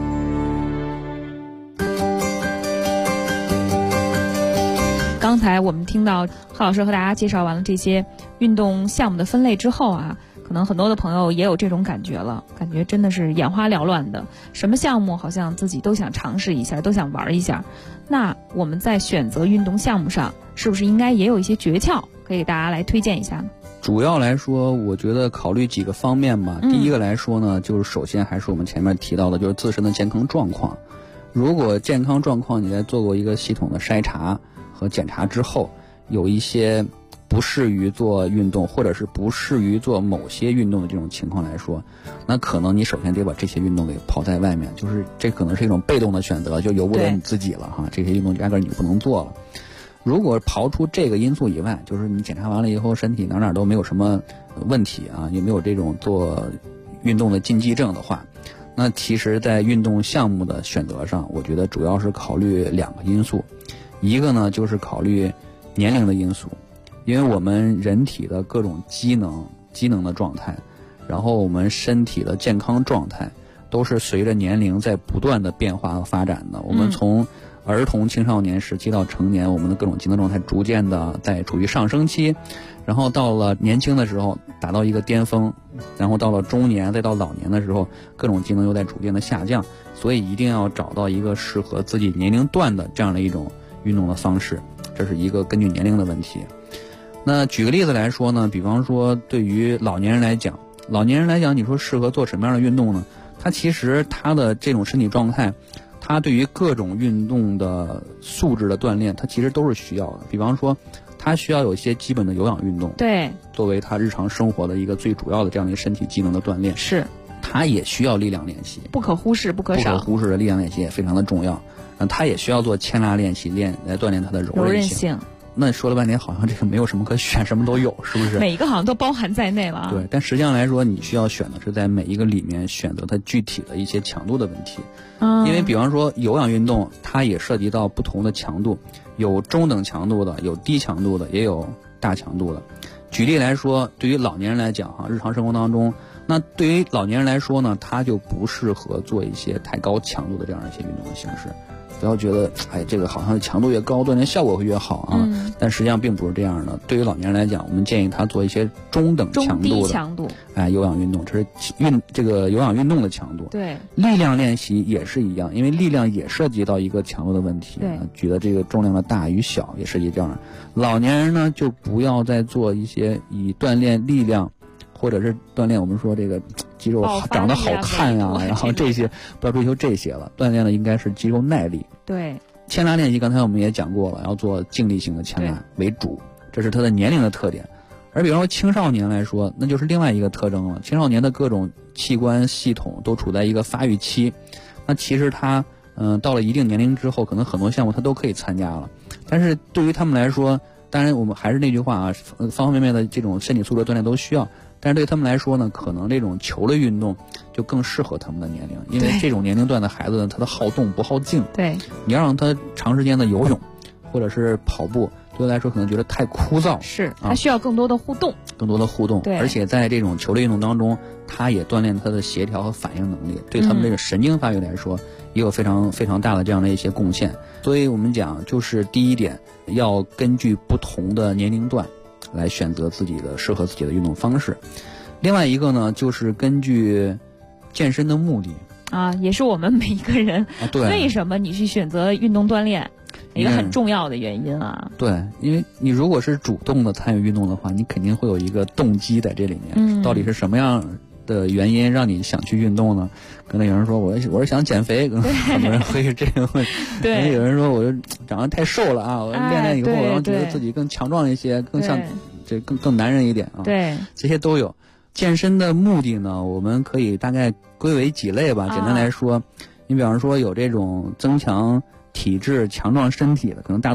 刚才我们听到贺老师和大家介绍完了这些运动项目的分类之后啊，可能很多的朋友也有这种感觉了，感觉真的是眼花缭乱的，什么项目好像自己都想尝试一下，都想玩一下。那我们在选择运动项目上，是不是应该也有一些诀窍，可以给大家来推荐一下呢？ 主要来说，我觉得考虑几个方面吧。第一个来说呢，就是首先还是我们前面提到的，就是自身的健康状况。如果健康状况你在做过一个系统的筛查和检查之后，有一些不适于做运动，或者是不适于做某些运动的这种情况来说，那可能你首先得把这些运动给抛在外面，就是这可能是一种被动的选择，就由不得你自己了哈。这些运动压根儿你不能做了。如果刨出这个因素以外，就是你检查完了以后身体哪都没有什么问题啊，也没有这种做运动的禁忌症的话，那其实在运动项目的选择上，我觉得主要是考虑2个因素。一个呢就是考虑年龄的因素，因为我们人体的各种机能的状态，然后我们身体的健康状态都是随着年龄在不断的变化和发展的。我们从儿童青少年时期到成年，我们的各种机能状态逐渐的在处于上升期，然后到了年轻的时候达到一个巅峰，然后到了中年再到老年的时候，各种机能又在逐渐的下降，所以一定要找到一个适合自己年龄段的这样的一种运动的方式，这是一个根据年龄的问题。那举个例子来说呢，比方说对于老年人来讲，你说适合做什么样的运动呢？他其实他的这种身体状态，他对于各种运动的素质的锻炼，他其实都是需要的。比方说他需要有一些基本的有氧运动， 对， 作为他日常生活的一个最主要的这样的一个身体机能的锻炼， 是他也需要力量练习， 不可忽视不可少， 不可忽视的力量练习也非常的重要。他也需要做牵拉练习，来锻炼他的柔韧性。那说了半天，好像这个没有什么可选，什么都有，是不是？ 每一个好像都包含在内了。 对，但实际上来说，你需要选的是在每一个里面选择它具体的一些强度的问题。因为比方说有氧运动，它也涉及到不同的强度，有中等强度的，有低强度的，也有大强度的。举例来说，对于老年人来讲哈，日常生活当中，那对于老年人来说呢，他就不适合做一些太高强度的这样一些运动的形式。不要觉得这个好像强度越高锻炼效果会越好啊，但实际上并不是这样的。对于老年人来讲，我们建议他做一些中等强度的有氧运动，这是这个有氧运动的强度。 对， 力量练习也是一样，因为力量也涉及到一个强度的问题。 对， 举的这个重量的大与小也涉及这样。老年人呢，就不要再做一些以锻炼力量，或者是锻炼我们说这个肌肉长得好看呀，然后这些不要追求这些了，锻炼的应该是肌肉耐力。 对， 牵拉练习刚才我们也讲过了，要做静力型的牵拉为主，这是它的年龄的特点。而比方说青少年来说，那就是另外一个特征了。青少年的各种器官系统都处在一个发育期，那其实他到了一定年龄之后，可能很多项目他都可以参加了，但是对于他们来说，当然我们还是那句话啊，方方面面的这种身体素质锻炼都需要，但是对他们来说呢，可能这种球类运动就更适合他们的年龄，因为这种年龄段的孩子呢，他的好动不好静。 对， 你要让他长时间的游泳或者是跑步，对他来说可能觉得太枯燥。 是，他需要更多的互动。 对，而且在这种球类运动当中，他也锻炼他的协调和反应能力，对他们这个神经发育来说也有非常非常大的这样的一些贡献。所以我们讲，就是第一点，要根据不同的年龄段来选择适合自己的运动方式。另外一个呢，就是根据健身的目的啊，也是我们每一个人为什么你去选择运动锻炼一个很重要的原因啊。 对，因为你如果是主动的参与运动的话，你肯定会有一个动机在这里面。到底是什么样的原因让你想去运动呢？可能有人说我是想减肥，可能很多人会是这个问题。 对， 有人说我就长得太瘦了啊，我练以后，然后觉得自己更强壮一些，更像更男人一点啊。 对， 这些都有。健身的目的呢，我们可以大概归为几类吧。简单来说，你比方说有这种增强体质、强壮身体的，可能大多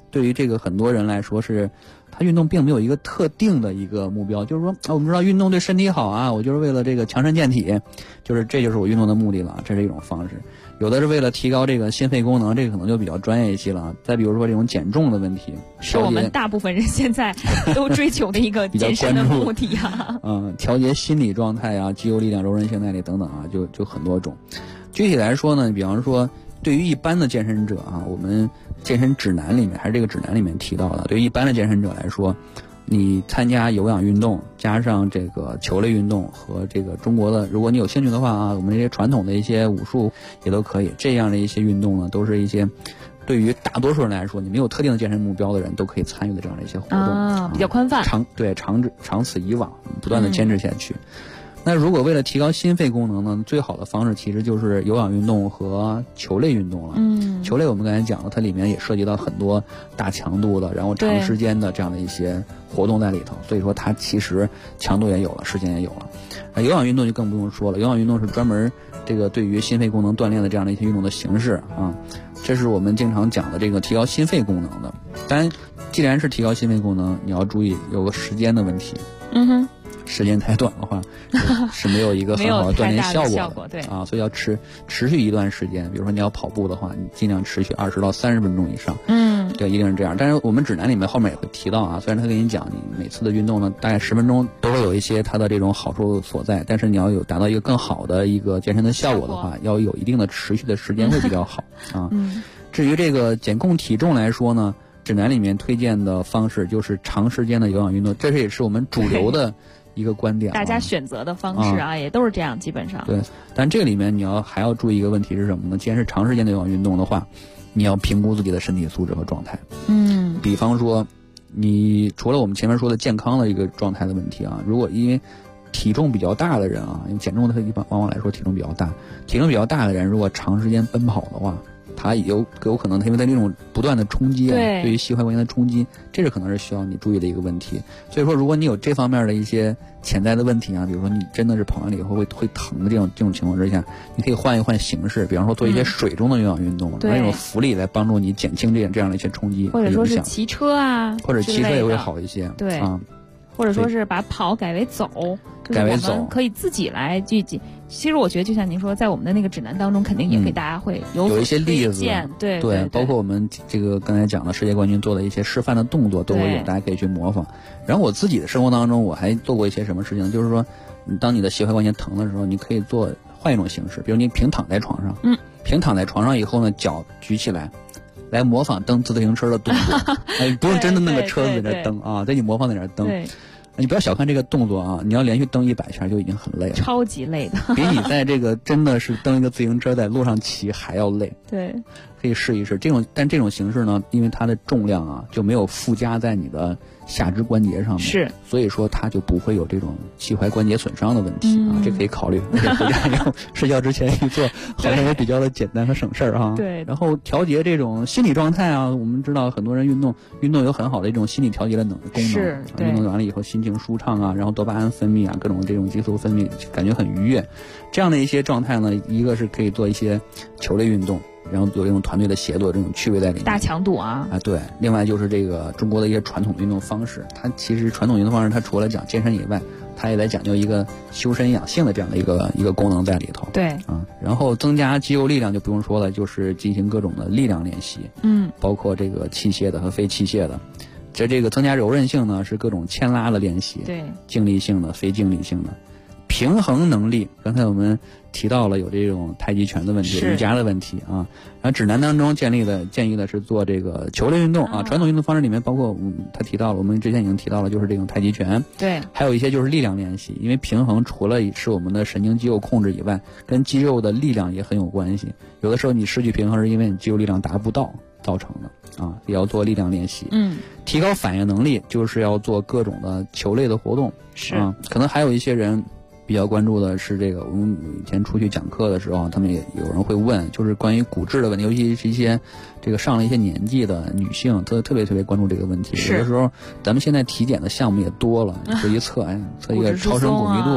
对于这个很多人来说是，他运动并没有一个特定的一个目标，就是说我们知道运动对身体好啊，我就是为了这个强身健体，这就是我运动的目的了，这是一种方式。有的是为了提高这个心肺功能，这个可能就比较专业一些了。再比如说这种减重的问题， 是我们大部分人现在都追求的一个健身的目的啊。 调节心理状态啊，肌肉力量、柔韧性耐力等等啊，就很多种。具体来说呢，比方说对于一般的健身者啊，我们健身指南里面还是这个指南里面提到的，对于一般的健身者来说，你参加有氧运动加上这个球类运动和这个中国的，如果你有兴趣的话啊，我们这些传统的一些武术也都可以。这样的一些运动呢，都是一些对于大多数人来说，你没有特定的健身目标的人都可以参与的这样的一些活动， 比较宽泛， 长此以往，不断的坚持下去。那如果为了提高心肺功能呢，最好的方式其实就是有氧运动和球类运动了。球类我们刚才讲了，它里面也涉及到很多大强度的，然后长时间的这样的一些活动在里头，所以说它其实强度也有了，时间也有了。有氧运动就更不用说了，有氧运动是专门这个对于心肺功能锻炼的这样的一些运动的形式啊，这是我们经常讲的这个提高心肺功能的。当然，既然是提高心肺功能，你要注意有个时间的问题。时间太短的话是没有一个很好的锻炼效果的， 对啊，所以要持续一段时间。比如说你要跑步的话，你尽量持续20到30分钟以上。对，一定是这样。但是我们指南里面后面也会提到啊，虽然他跟你讲你每次的运动呢大概10分钟都会有一些它的这种好处所在，但是你要有达到一个更好的一个健身的效果的话，要有一定的持续的时间会比较好啊。至于这个减控体重来说呢，指南里面推荐的方式就是长时间的有氧运动，这也是我们主流的一个观点， 大家选择的方式啊，也都是这样，基本上。 对，但这个里面你还要注意一个问题是什么呢？既然是长时间的有氧运动的话，你要评估自己的身体素质和状态。比方说，你除了我们前面说的健康的一个状态的问题啊，如果因为体重比较大的人啊，因为减重的往往来说体重比较大的人，如果长时间奔跑的话，它有可能因为它那种不断的冲击，对于膝踝关节的冲击，这是可能是需要你注意的一个问题。所以说，如果你有这方面的一些潜在的问题啊，比如说你真的是跑完了以后会疼的这种情况之下，你可以换一换形式，比方说做一些水中的有氧运动，用那种浮力来帮助你减轻这样的一些冲击， 或者说是骑车啊， 或者骑车也会好一些， 对啊。 或者说是把跑改为走，就是我们可以自己来去。其实我觉得就像您说，在我们的那个指南当中，肯定也给大家会有一些例子， 对， 包括我们这个刚才讲的世界冠军做的一些示范的动作都会有，大家可以去模仿。然后我自己的生活当中，我还做过一些什么事情，就是说，当你的膝踝关节疼的时候，你可以换一种形式，比如你平躺在床上，平躺在床上以后呢，脚举起来。来模仿蹬自行车的动作，不用真的那个车子在那蹬啊，在你模仿在那蹬。你不要小看这个动作啊，你要连续蹬100下就已经很累了， 超级累的， 比你在这个真的是蹬一个自行车在路上骑还要累。 对， 可以试一试但这种形式呢，因为它的重量啊就没有附加在你的下肢关节上面， 是， 所以说它就不会有这种膝踝关节损伤的问题啊，这可以考虑。回家要睡觉之前去做，好像也比较的简单和省事儿啊。 对， 然后调节这种心理状态啊，我们知道很多人运动有很好的一种心理调节的功能， 是， 运动完了以后心情舒畅啊，然后多巴胺分泌啊，各种这种激素分泌，感觉很愉悦。这样的一些状态呢，一个是可以做一些球类运动。然后有这种团队的协作，这种趣味在里面， 大强度啊！ 对。另外就是这个中国的一些传统运动方式，它其实传统运动方式，它除了讲健身以外，它也在讲究一个修身养性的这样的一个功能在里头。 对啊，然后增加肌肉力量就不用说了，就是进行各种的力量练习，包括这个器械的和非器械的。这个增加柔韧性呢，是各种牵拉的练习， 对， 静力性的、非静力性的。平衡能力，刚才我们提到了有这种太极拳的问题、瑜伽的问题啊。然后指南当中建议的是做这个球类运动啊，传统运动方式里面包括他提到了，我们之前已经提到了，就是这种太极拳， 对， 还有一些就是力量练习，因为平衡除了是我们的神经肌肉控制以外，跟肌肉的力量也很有关系。有的时候你失去平衡是因为你肌肉力量达不到造成的啊，也要做力量练习。提高反应能力就是要做各种的球类的活动， 是啊，可能还有一些人比较关注的是这个，我们以前出去讲课的时候，他们也有人会问，就是关于骨质的问题，尤其是一些这个上了一些年纪的女性，特别关注这个问题。有的时候咱们现在体检的项目也多了，做一测，测一个超声骨密度，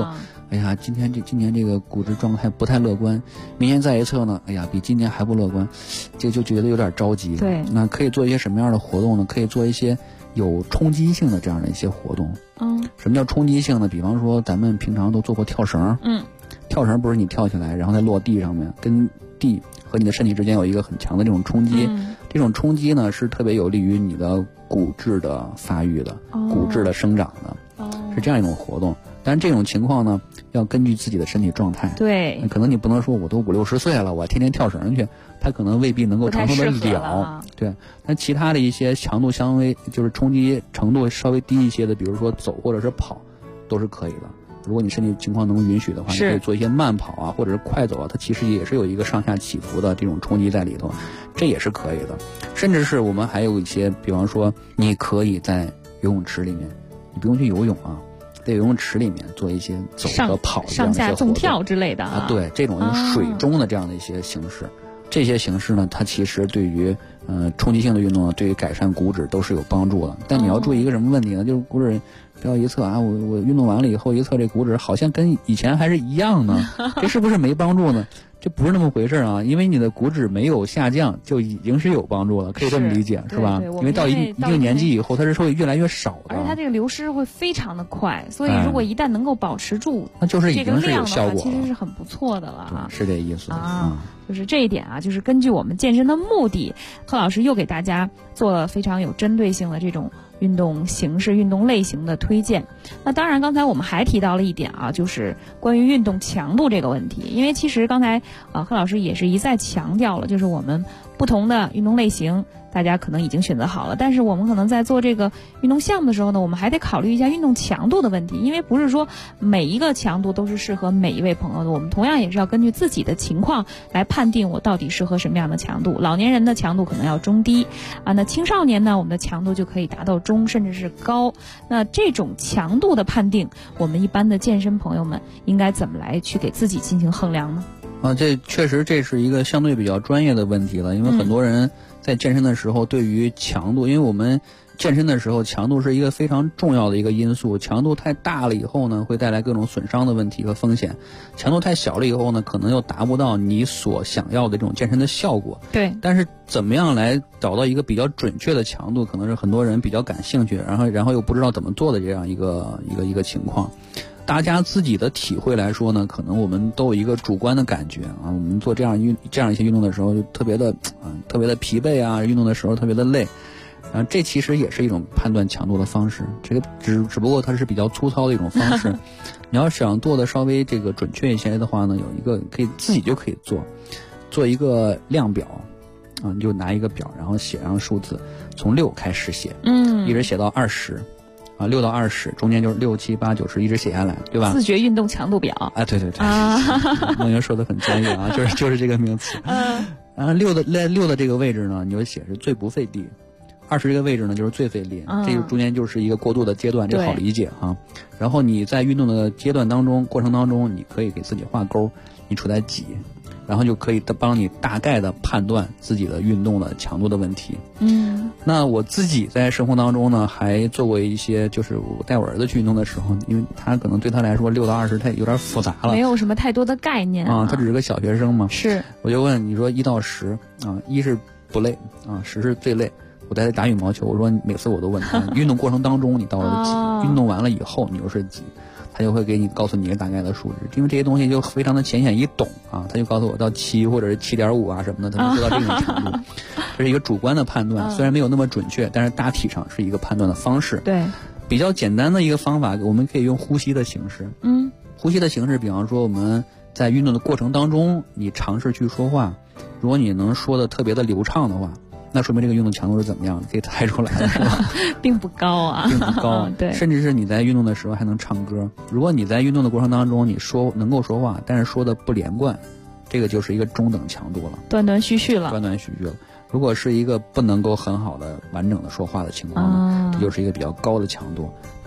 哎呀，今年这个骨质状态不太乐观，明年再一测呢，哎呀，比今年还不乐观，这就觉得有点着急。 对， 那可以做一些什么样的活动呢？可以做一些有冲击性的这样的一些活动。什么叫冲击性呢？比方说咱们平常都做过跳绳。跳绳不是你跳起来然后再落地上面，跟地和你的身体之间有一个很强的这种冲击。这种冲击呢是特别有利于你的骨质的发育的，骨质的生长的，是这样一种活动。但是这种情况呢，要根据自己的身体状态。 对， 可能你不能说我都50、60岁了，我天天跳绳去，他可能未必能够承受得了。对，但其他的一些强度相微，就是冲击程度稍微低一些的，比如说走或者是跑，都是可以的。如果你身体情况能允许的话，你可以做一些慢跑啊，或者是快走啊，它其实也是有一个上下起伏的这种冲击在里头，这也是可以的。甚至是我们还有一些，比方说你可以在游泳池里面，你不用去游泳啊，在游泳池里面做一些走和跑这样的一些活动，上下纵跳之类的啊。 对，这种水中的这样的一些形式，这些形式呢，它其实对于冲击性的运动呢，对于改善骨质都是有帮助的。但你要注意一个什么问题呢？就是骨质不要一测啊，我运动完了以后一测这骨质好像跟以前还是一样呢，这是不是没帮助呢？这不是那么回事啊，因为你的骨质没有下降就已经是有帮助了，可以这么理解是吧？因为到一定年纪以后它是会越来越少的， 而且它这个流失会非常的快，所以如果一旦能够保持住那就是已经是有效果了， 其实是很不错的了啊。 是这意思啊。 就是这一点啊，就是根据我们健身的目的，贺老师又给大家做了非常有针对性的这种运动形式、运动类型的推荐。那当然，刚才我们还提到了一点啊，就是关于运动强度这个问题。因为其实刚才贺老师也是一再强调了，就是我们不同的运动类型，大家可能已经选择好了，但是我们可能在做这个运动项目的时候呢，我们还得考虑一下运动强度的问题，因为不是说每一个强度都是适合每一位朋友的，我们同样也是要根据自己的情况来判定我到底适合什么样的强度。老年人的强度可能要中低啊，那青少年呢，我们的强度就可以达到中甚至是高。那这种强度的判定，我们一般的健身朋友们应该怎么来去给自己进行衡量呢？ 这确实这是一个相对比较专业的问题了，因为很多人在健身的时候对于强度，因为我们健身的时候强度是一个非常重要的一个因素，强度太大了以后呢，会带来各种损伤的问题和风险，强度太小了以后呢，可能又达不到你所想要的这种健身的效果。 对， 但是怎么样来找到一个比较准确的强度，可能是很多人比较感兴趣，然后又不知道怎么做的这样一个情况。大家自己的体会来说呢，可能我们都有一个主观的感觉啊，我们做这样一些运动的时候就特别的疲惫啊，运动的时候特别的累，这其实也是一种判断强度的方式，这个只不过它是比较粗糙的一种方式。你要想做的稍微这个准确一些的话呢，有一个可以自己就可以做一个量表啊，你就拿一个表，然后写上数字，从6开始写，一直写到20。6到20，中间就是6、7、8、9、10，一直写下来，对吧？ 自觉运动强度表。 对梦莹说的很专业啊，就是这个名词。然后6的这个位置呢，你就写是最不费力；20这个位置呢，就是最费力。这个中间就是一个过渡的阶段，这个好理解啊。然后你在运动的过程当中，你可以给自己画勾，你处在几，然后就可以帮你大概的判断自己的运动的强度的问题。那我自己在生活当中呢，还做过一些，就是我带我儿子去运动的时候，因为他可能对他来说6到20他有点复杂了， 没有什么太多的概念啊，他只是个小学生嘛。 是， 我就问你说1到10啊，1是不累啊，10是最累。我带他打羽毛球，我说每次我都问他，运动过程当中你到了几，运动完了以后你又是几，他就会告诉你一个大概的数值，因为这些东西就非常的浅显易懂啊，他就告诉我到7或者是7.5啊什么的，他能做到这种程度。这是一个主观的判断，虽然没有那么准确，但是大体上是一个判断的方式。 对， 比较简单的一个方法，我们可以用呼吸的形式。呼吸的形式，比方说我们在运动的过程当中，你尝试去说话，如果你能说的特别的流畅的话，那说明这个运动强度是怎么样的，可以猜出来了，是吧？ 并不高啊， 并不高。 对， 甚至是你在运动的时候还能唱歌。如果你在运动的过程当中，你能够说话，但是说的不连贯，这个就是一个中等强度了， 断断续续了。 如果是一个不能够很好的完整的说话的情况呢，这就是一个比较高的强度。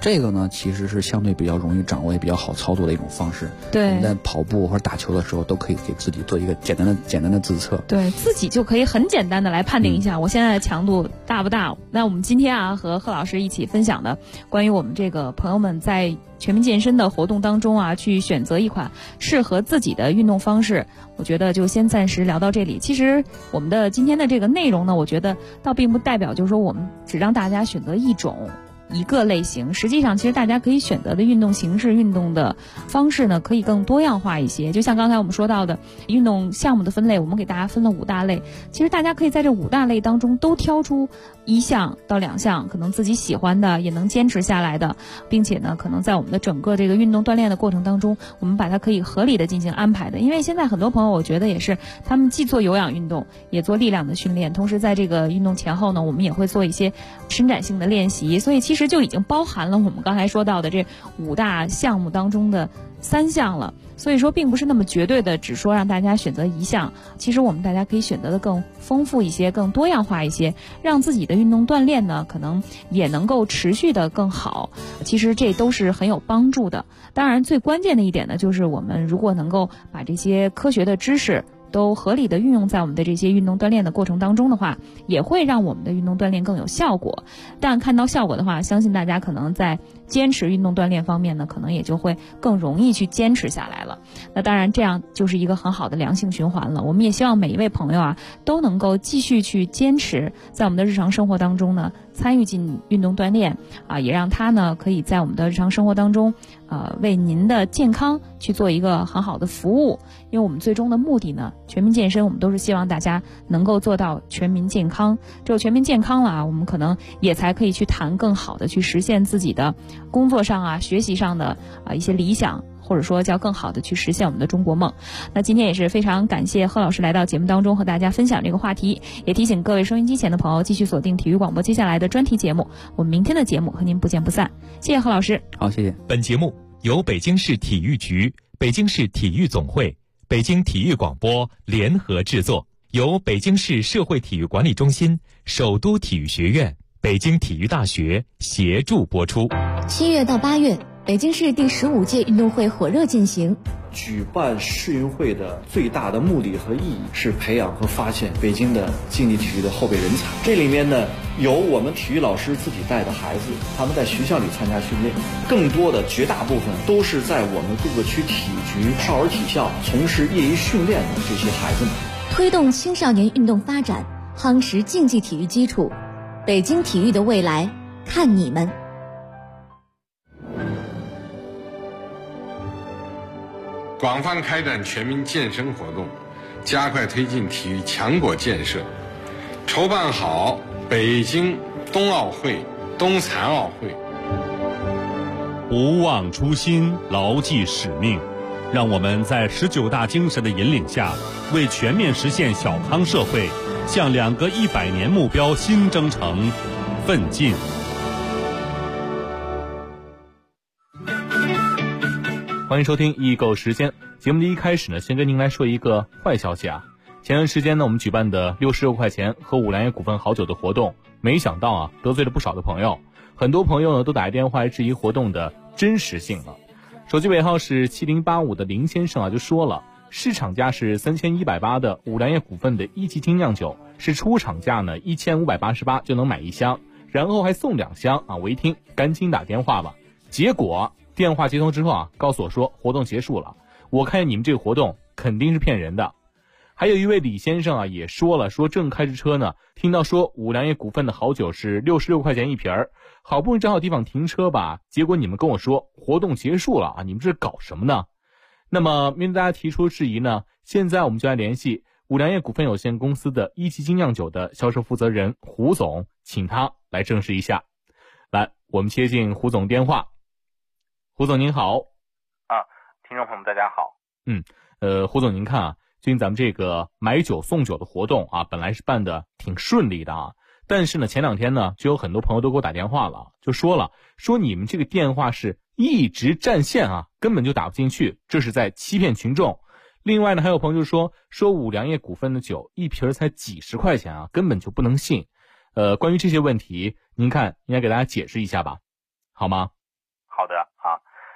这个呢，其实是相对比较容易掌握也比较好操作的一种方式。 对， 我们在跑步或者打球的时候，都可以给自己做一个简单的自测。 对自己就可以很简单的来判定一下我现在的强度大不大。那我们今天啊，和贺老师一起分享的关于我们这个朋友们在全民健身的活动当中啊，去选择一款适合自己的运动方式，我觉得就先暂时聊到这里。其实我们的今天的这个内容呢，我觉得倒并不代表就是说我们只让大家选择一个类型，实际上其实大家可以选择的运动形式、运动的方式呢，可以更多样化一些。就像刚才我们说到的运动项目的分类，我们给大家分了5大类，其实大家可以在这5大类当中都挑出1项到2项可能自己喜欢的，也能坚持下来的，并且呢可能在我们的整个这个运动锻炼的过程当中，我们把它可以合理的进行安排的。因为现在很多朋友我觉得也是他们既做有氧运动也做力量的训练，同时在这个运动前后呢，我们也会做一些伸展性的练习，所以其实就已经包含了我们刚才说到的这5大项目当中的3项了。所以说并不是那么绝对的只说让大家选择1项，其实我们大家可以选择的更丰富一些，更多样化一些，让自己的运动锻炼呢可能也能够持续的更好，其实这都是很有帮助的。当然最关键的一点呢，就是我们如果能够把这些科学的知识都合理的运用在我们的这些运动锻炼的过程当中的话，也会让我们的运动锻炼更有效果。但看到效果的话，相信大家可能在坚持运动锻炼方面呢，可能也就会更容易去坚持下来了。那当然这样就是一个很好的良性循环了。我们也希望每一位朋友啊，都能够继续去坚持在我们的日常生活当中呢参与进运动锻炼啊，也让他呢可以在我们的日常生活当中为您的健康去做一个很好的服务。因为我们最终的目的呢，全民健身我们都是希望大家能够做到全民健康，只有全民健康了啊，我们可能也才可以去谈更好的去实现自己的工作上啊、学习上的一些理想，或者说叫更好的去实现我们的中国梦。那今天也是非常感谢贺老师来到节目当中和大家分享这个话题，也提醒各位收音机前的朋友继续锁定体育广播接下来的专题节目，我们明天的节目和您不见不散。谢谢贺老师。 好，谢谢。 本节目由北京市体育局、北京市体育总会、北京体育广播联合制作，由北京市社会体育管理中心、首都体育学院、北京体育大学协助播出。 7月到8月，北京市第15届运动会火热进行。 举办世运会的最大的目的和意义是培养和发现北京的竞技体育的后备人才。这里面呢，有我们体育老师自己带的孩子，他们在学校里参加训练，更多的绝大部分都是在我们各个区体育局、少儿体校从事业余训练的这些孩子们。 推动青少年运动发展，夯实竞技体育基础，北京体育的未来，看你们。 广泛开展全民健身活动，加快推进体育强国建设，筹办好北京冬奥会、冬残奥会。 不忘初心，牢记使命，让我们在19大精神的引领下，为全面实现小康社会，向2个100年目标新征程奋进。 欢迎收听易购时间。节目的一开始呢，先跟您来说一个坏消息啊。前段时间呢，我们举办的66块钱喝五粮液股份好酒的活动，没想到啊，得罪了不少的朋友。很多朋友呢，都打电话来质疑活动的真实性了。手机尾号是7085的林先生啊，就说了，市场价是3180的五粮液股份的1级精酿酒，是出厂价呢1588就能买1箱，然后还送2箱啊。我一听，赶紧打电话吧。结果电话接通之后啊，告诉我说活动结束了。我看你们这个活动肯定是骗人的。还有一位李先生啊，也说了，说正开着车呢，听到说五粮液股份的好酒是66块钱一瓶儿，好不容易找好地方停车吧，结果你们跟我说活动结束了啊，你们这是搞什么呢？那么面对大家提出质疑呢，现在我们就来联系五粮液股份有限公司的1级精酿酒的销售负责人胡总，请他来证实一下。来，我们接进胡总电话。胡总您好。 听众朋友们大家好。 胡总您看啊，最近咱们这个买酒送酒的活动啊，本来是办的挺顺利的啊，但是呢前2天呢，就有很多朋友都给我打电话了，就说你们这个电话是一直占线啊，根本就打不进去，这是在欺骗群众。另外呢，还有朋友就说五粮液股份的酒一瓶才几十块钱啊，根本就不能信。关于这些问题，您看应该给大家解释一下吧，好吗？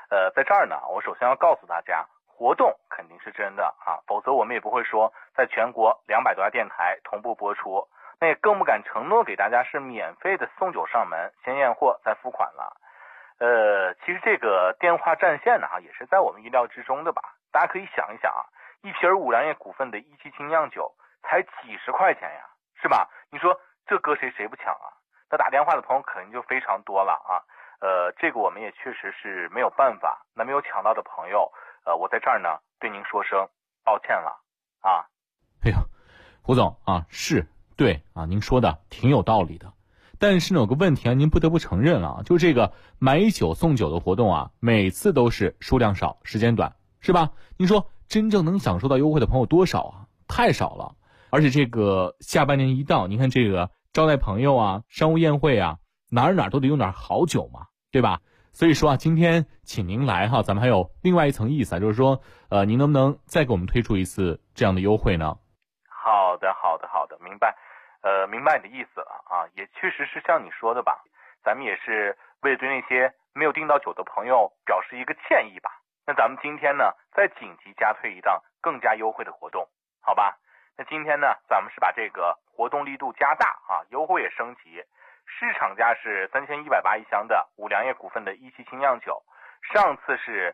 在这儿呢，我首先要告诉大家，活动肯定是真的啊，否则我们也不会说在全国200多家电台同步播出，那也更不敢承诺给大家是免费的送酒上门，先验货再付款了。其实这个电话占线呢，也是在我们意料之中的吧。大家可以想一想啊，一瓶五粮液股份的17精酿酒才几十块钱呀，是吧？你说这搁谁不抢啊？那打电话的朋友肯定就非常多了啊。这个我们也确实是没有办法。那没有抢到的朋友，我在这儿呢对您说声抱歉了啊。 哎呀，胡总啊，是对啊，您说的挺有道理的。但是呢，有个问题啊，您不得不承认了，就这个买酒送酒的活动啊，每次都是数量少，时间短，是吧？您说真正能享受到优惠的朋友多少啊？太少了。而且这个下半年一到，您看这个招待朋友啊，商务宴会啊，哪都得用点好酒嘛，对吧？所以说啊，今天请您来哈，咱们还有另外一层意思啊，就是说，您能不能再给我们推出一次这样的优惠呢？ 好的，明白。明白你的意思了啊，也确实是像你说的吧，咱们也是为了对那些没有订到酒的朋友表示一个歉意吧。那咱们今天呢，再紧急加推一档更加优惠的活动，好吧？那今天呢，咱们是把这个活动力度加大啊，优惠也升级。市场价是3180一箱的五粮液股份的17精酿酒，上次是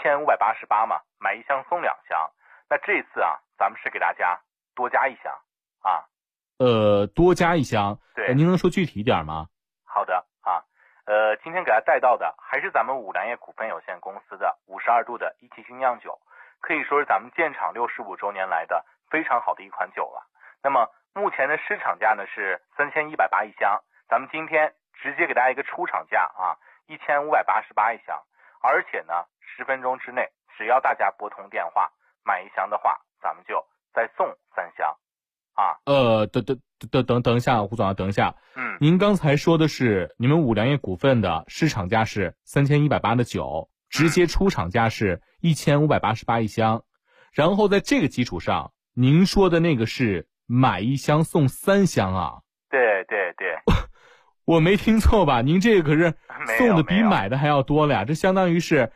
1588嘛，买1箱送2箱。那这次啊，咱们是给大家多加1箱啊。 多加1箱， 对， 您能说具体一点吗？ 好的啊，今天给大家带到的还是咱们五粮液股份有限公司的52度的17精酿酒，可以说是咱们建厂65周年来的非常好的一款酒了。那么目前的市场价呢是3180一箱，咱们今天直接给大家一个出厂价啊，1588一箱，而且呢10分钟之内，只要大家拨通电话买1箱的话，咱们就再送3箱。啊， 等一下，胡总啊，等一下。您刚才说的是你们五粮液股份的市场价是3180的酒，直接出厂价是1588一箱，然后在这个基础上，您说的那个是买1箱送3箱啊？ 对， 我没听错吧？您这个可是送的比买的还要多了呀，这相当于是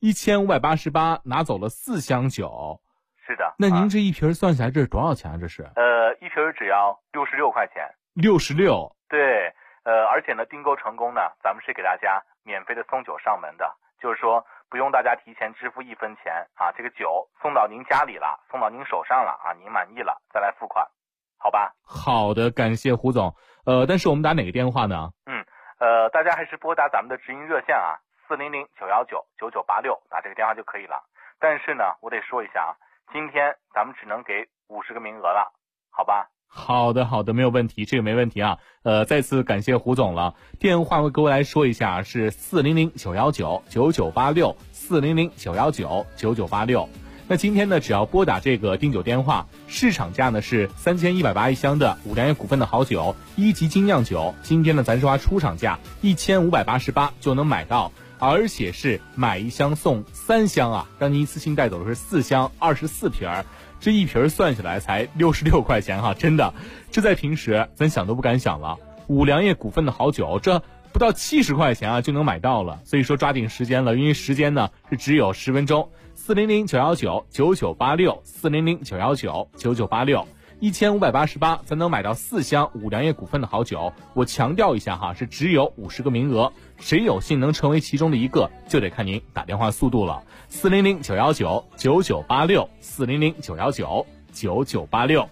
1588拿走了4箱酒。 是的， 那您这一瓶算下来这是多少钱啊？这是一瓶只要66块钱。 66。 对，而且呢，订购成功呢，咱们是给大家免费的送酒上门的，就是说不用大家提前支付1分钱啊，这个酒送到您家里了，送到您手上了啊，您满意了再来付款，好吧？ 好的，感谢胡总。但是我们打哪个电话呢？ 大家还是拨打咱们的直音热线啊，400-919-9986，打这个电话就可以了。但是呢，我得说一下啊，今天咱们只能给50个名额了，好吧？ 好的，没有问题，这个没问题啊。再次感谢胡总了。电话我给我来说一下，是400-919-9986 400-919-9986。那今天呢，只要拨打这个订酒电话，市场价呢是3180一箱的五粮液股份的好酒1级精酿酒，今天呢咱是花出厂价1588就能买到，而且是买1箱送3箱啊，让您一次性带走的是4箱24瓶，这一瓶算下来才66块钱哈，真的，这在平时咱想都不敢想了。五粮液股份的好酒，这不到70块钱啊就能买到了，所以说抓紧时间了，因为时间呢是只有10分钟。400-919-9986 400-919-9986 1588咱能买到4箱五粮液股份的好酒。我强调一下哈，是只有50个名额，谁有幸能成为其中的一个，就得看您打电话速度了。400-919-9986 400-919-9986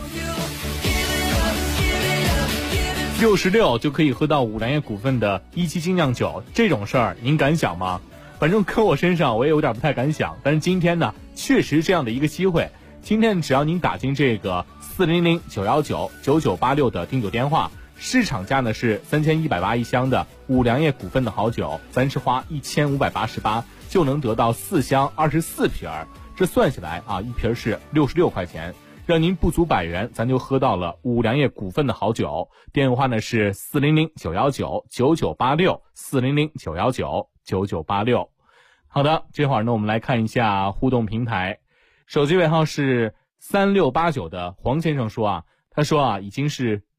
66就可以喝到五粮液股份的1级精酿酒，这种事儿您敢想吗？反正搁我身上我也有点不太敢想，但是今天呢确实这样的一个机会，今天只要您打进这个400-919-9986的订酒电话，市场价呢是3180一箱的五粮液股份的好酒，咱是花1588就能得到4箱24瓶，这算下来啊，一瓶是66块钱，让您不足100元咱就喝到了五粮液股份的好酒。电话呢是400-919-9986 400-919-9986。好的，这会儿呢我们来看一下互动平台，手机尾号是3689的黄先生说啊，他说啊已经是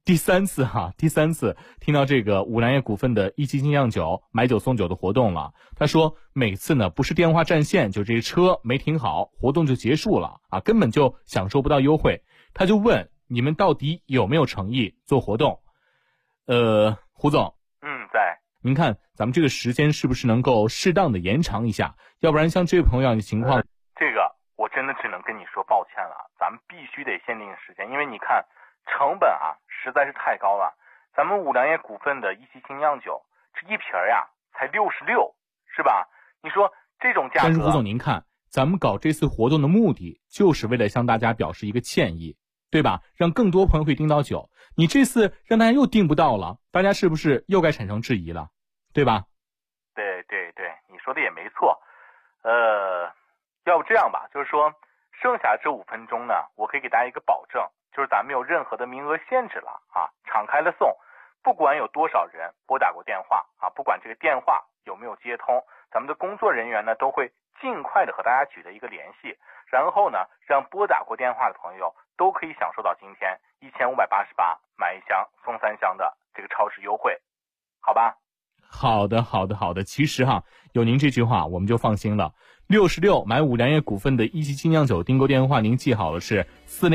第三次听到这个五粮液股份的一期精酿酒买酒送酒的活动了。他说每次呢不是电话占线，就这车没停好，活动就结束了啊，根本就享受不到优惠。他就问你们到底有没有诚意做活动？胡总， 在。 您看咱们这个时间是不是能够适当的延长一下？要不然像这位朋友的情况， 这个我真的只能跟你说抱歉了，咱们必须得限定时间，因为你看成本啊实在是太高了。咱们五粮液股份的一期精酿酒，这一瓶呀才66，是吧？你说这种价格。 但是胡总您看，咱们搞这次活动的目的就是为了向大家表示一个歉意，对吧？让更多朋友可以订到酒。你这次让大家又订不到了，大家是不是又该产生质疑了，对吧？ 对，你说的也没错。要不这样吧，就是说剩下这5分钟呢，我可以给大家一个保证，就是咱们没有任何的名额限制了啊，敞开了送，不管有多少人拨打过电话啊，不管这个电话有没有接通，咱们的工作人员呢都会尽快的和大家取得一个联系，然后呢让拨打过电话的朋友都可以享受到今天1588买1箱送3箱的这个超值优惠，好吧？ 好的。其实有您这句话我们就放心了。66买五粮液股份的一期精酿酒订购电话您记好了，是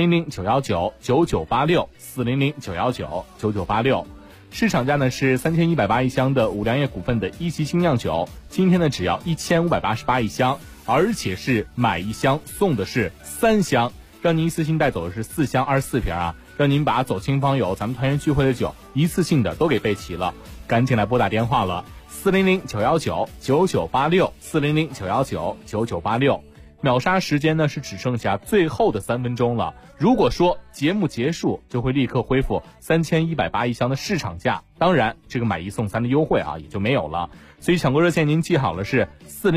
400-919-9986 400-919-9986。市场价呢是3180一箱的五粮液股份的一期精酿酒，今天呢只要1588一箱，而且是买1箱送的是3箱，让您一次性带走的是4箱24瓶啊，让您把走亲访友咱们团圆聚会的酒一次性的都给备齐了。赶紧来拨打电话了，400-919-9986 400-919-9986。秒杀时间呢是只剩下最后的3分钟了，如果说节目结束就会立刻恢复3180一箱的市场价，当然这个买1送3的优惠也就没有了。所以抢购热线您记好了，是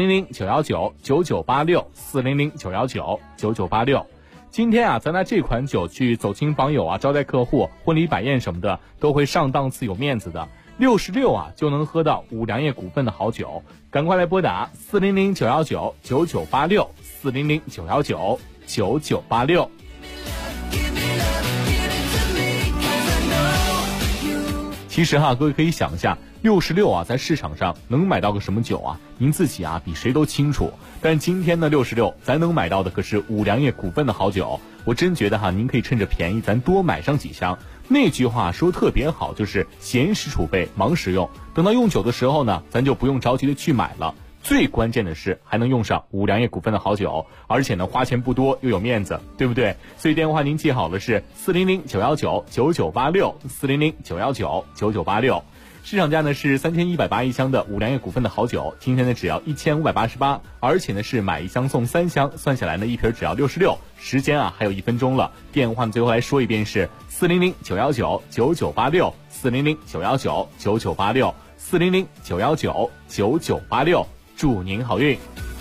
400-919-9986 400-919-9986。今天咱拿这款酒去走亲访友招待客户、婚礼摆宴什么的都会上档次有面子的，66就能喝到五粮液股份的好酒。赶快来拨打400-919-9986 400-919-9986。其实各位可以想一下，66在市场上能买到个什么酒啊？您自己比谁都清楚。但今天呢，66咱能买到的可是五粮液股份的好酒。我真觉得您可以趁着便宜，咱多买上几箱。那句话说特别好，就是闲时储备，忙时用。等到用酒的时候呢，咱就不用着急的去买了。最关键的是还能用上五粮液股份的好酒，而且呢花钱不多又有面子，对不对？所以电话您记好了，是400-919-9986 400-919-9986。市场价呢是3180一箱的五粮液股份的好酒，今天呢只要1588，而且呢是买1箱送3箱，算下来呢一瓶只要66。时间还有1分钟了，电话最后来说一遍是400-919-9986 400-919-9986 400-919-9986。祝您好运。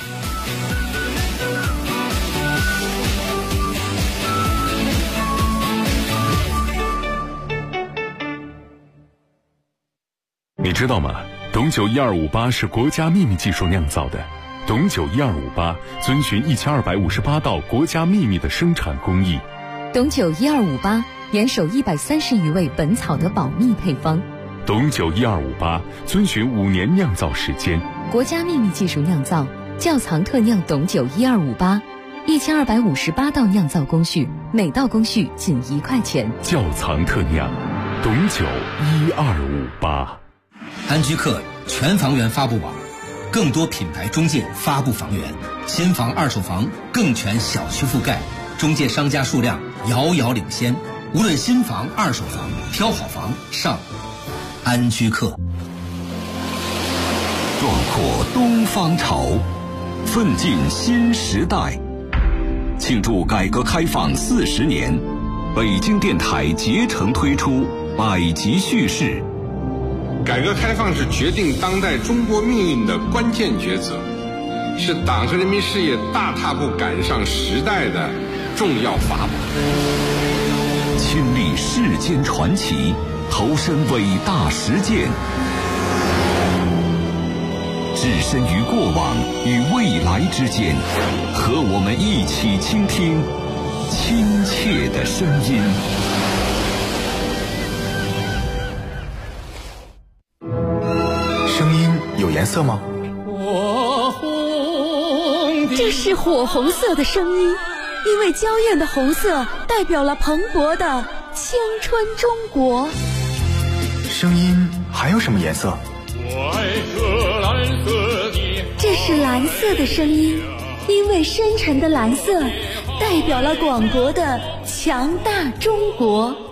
你知道吗？董酒1258是国家秘密技术酿造的。董酒1258遵循1258道国家秘密的生产工艺。 董酒1258严守130余位本草的保密配方。 董酒1258遵循5年酿造时间， 国家秘密技术酿造，窖藏特酿董酒1258，1258道酿造工序，每道工序仅1块钱。 窖藏特酿，董酒1258。 安居客全房源发布网，更多品牌中介发布房源，新房二手房更全小区覆盖，中介商家数量遥遥领先。无论新房二手房，挑好房上安居客。 壮阔东方潮，奋进新时代。庆祝改革开放40年，北京电台竭诚推出百集叙事。 改革开放是决定当代中国命运的关键抉择，是党和人民事业大踏步赶上时代的重要法宝。 亲历世间传奇，投身伟大实践，置身于过往与未来之间，和我们一起倾听亲切的声音。 声音有颜色吗？ 这是火红色的声音，因为娇艳的红色代表了蓬勃的青春中国。 声音还有什么颜色？ 这是蓝色的声音，因为深沉的蓝色代表了广博的强大中国。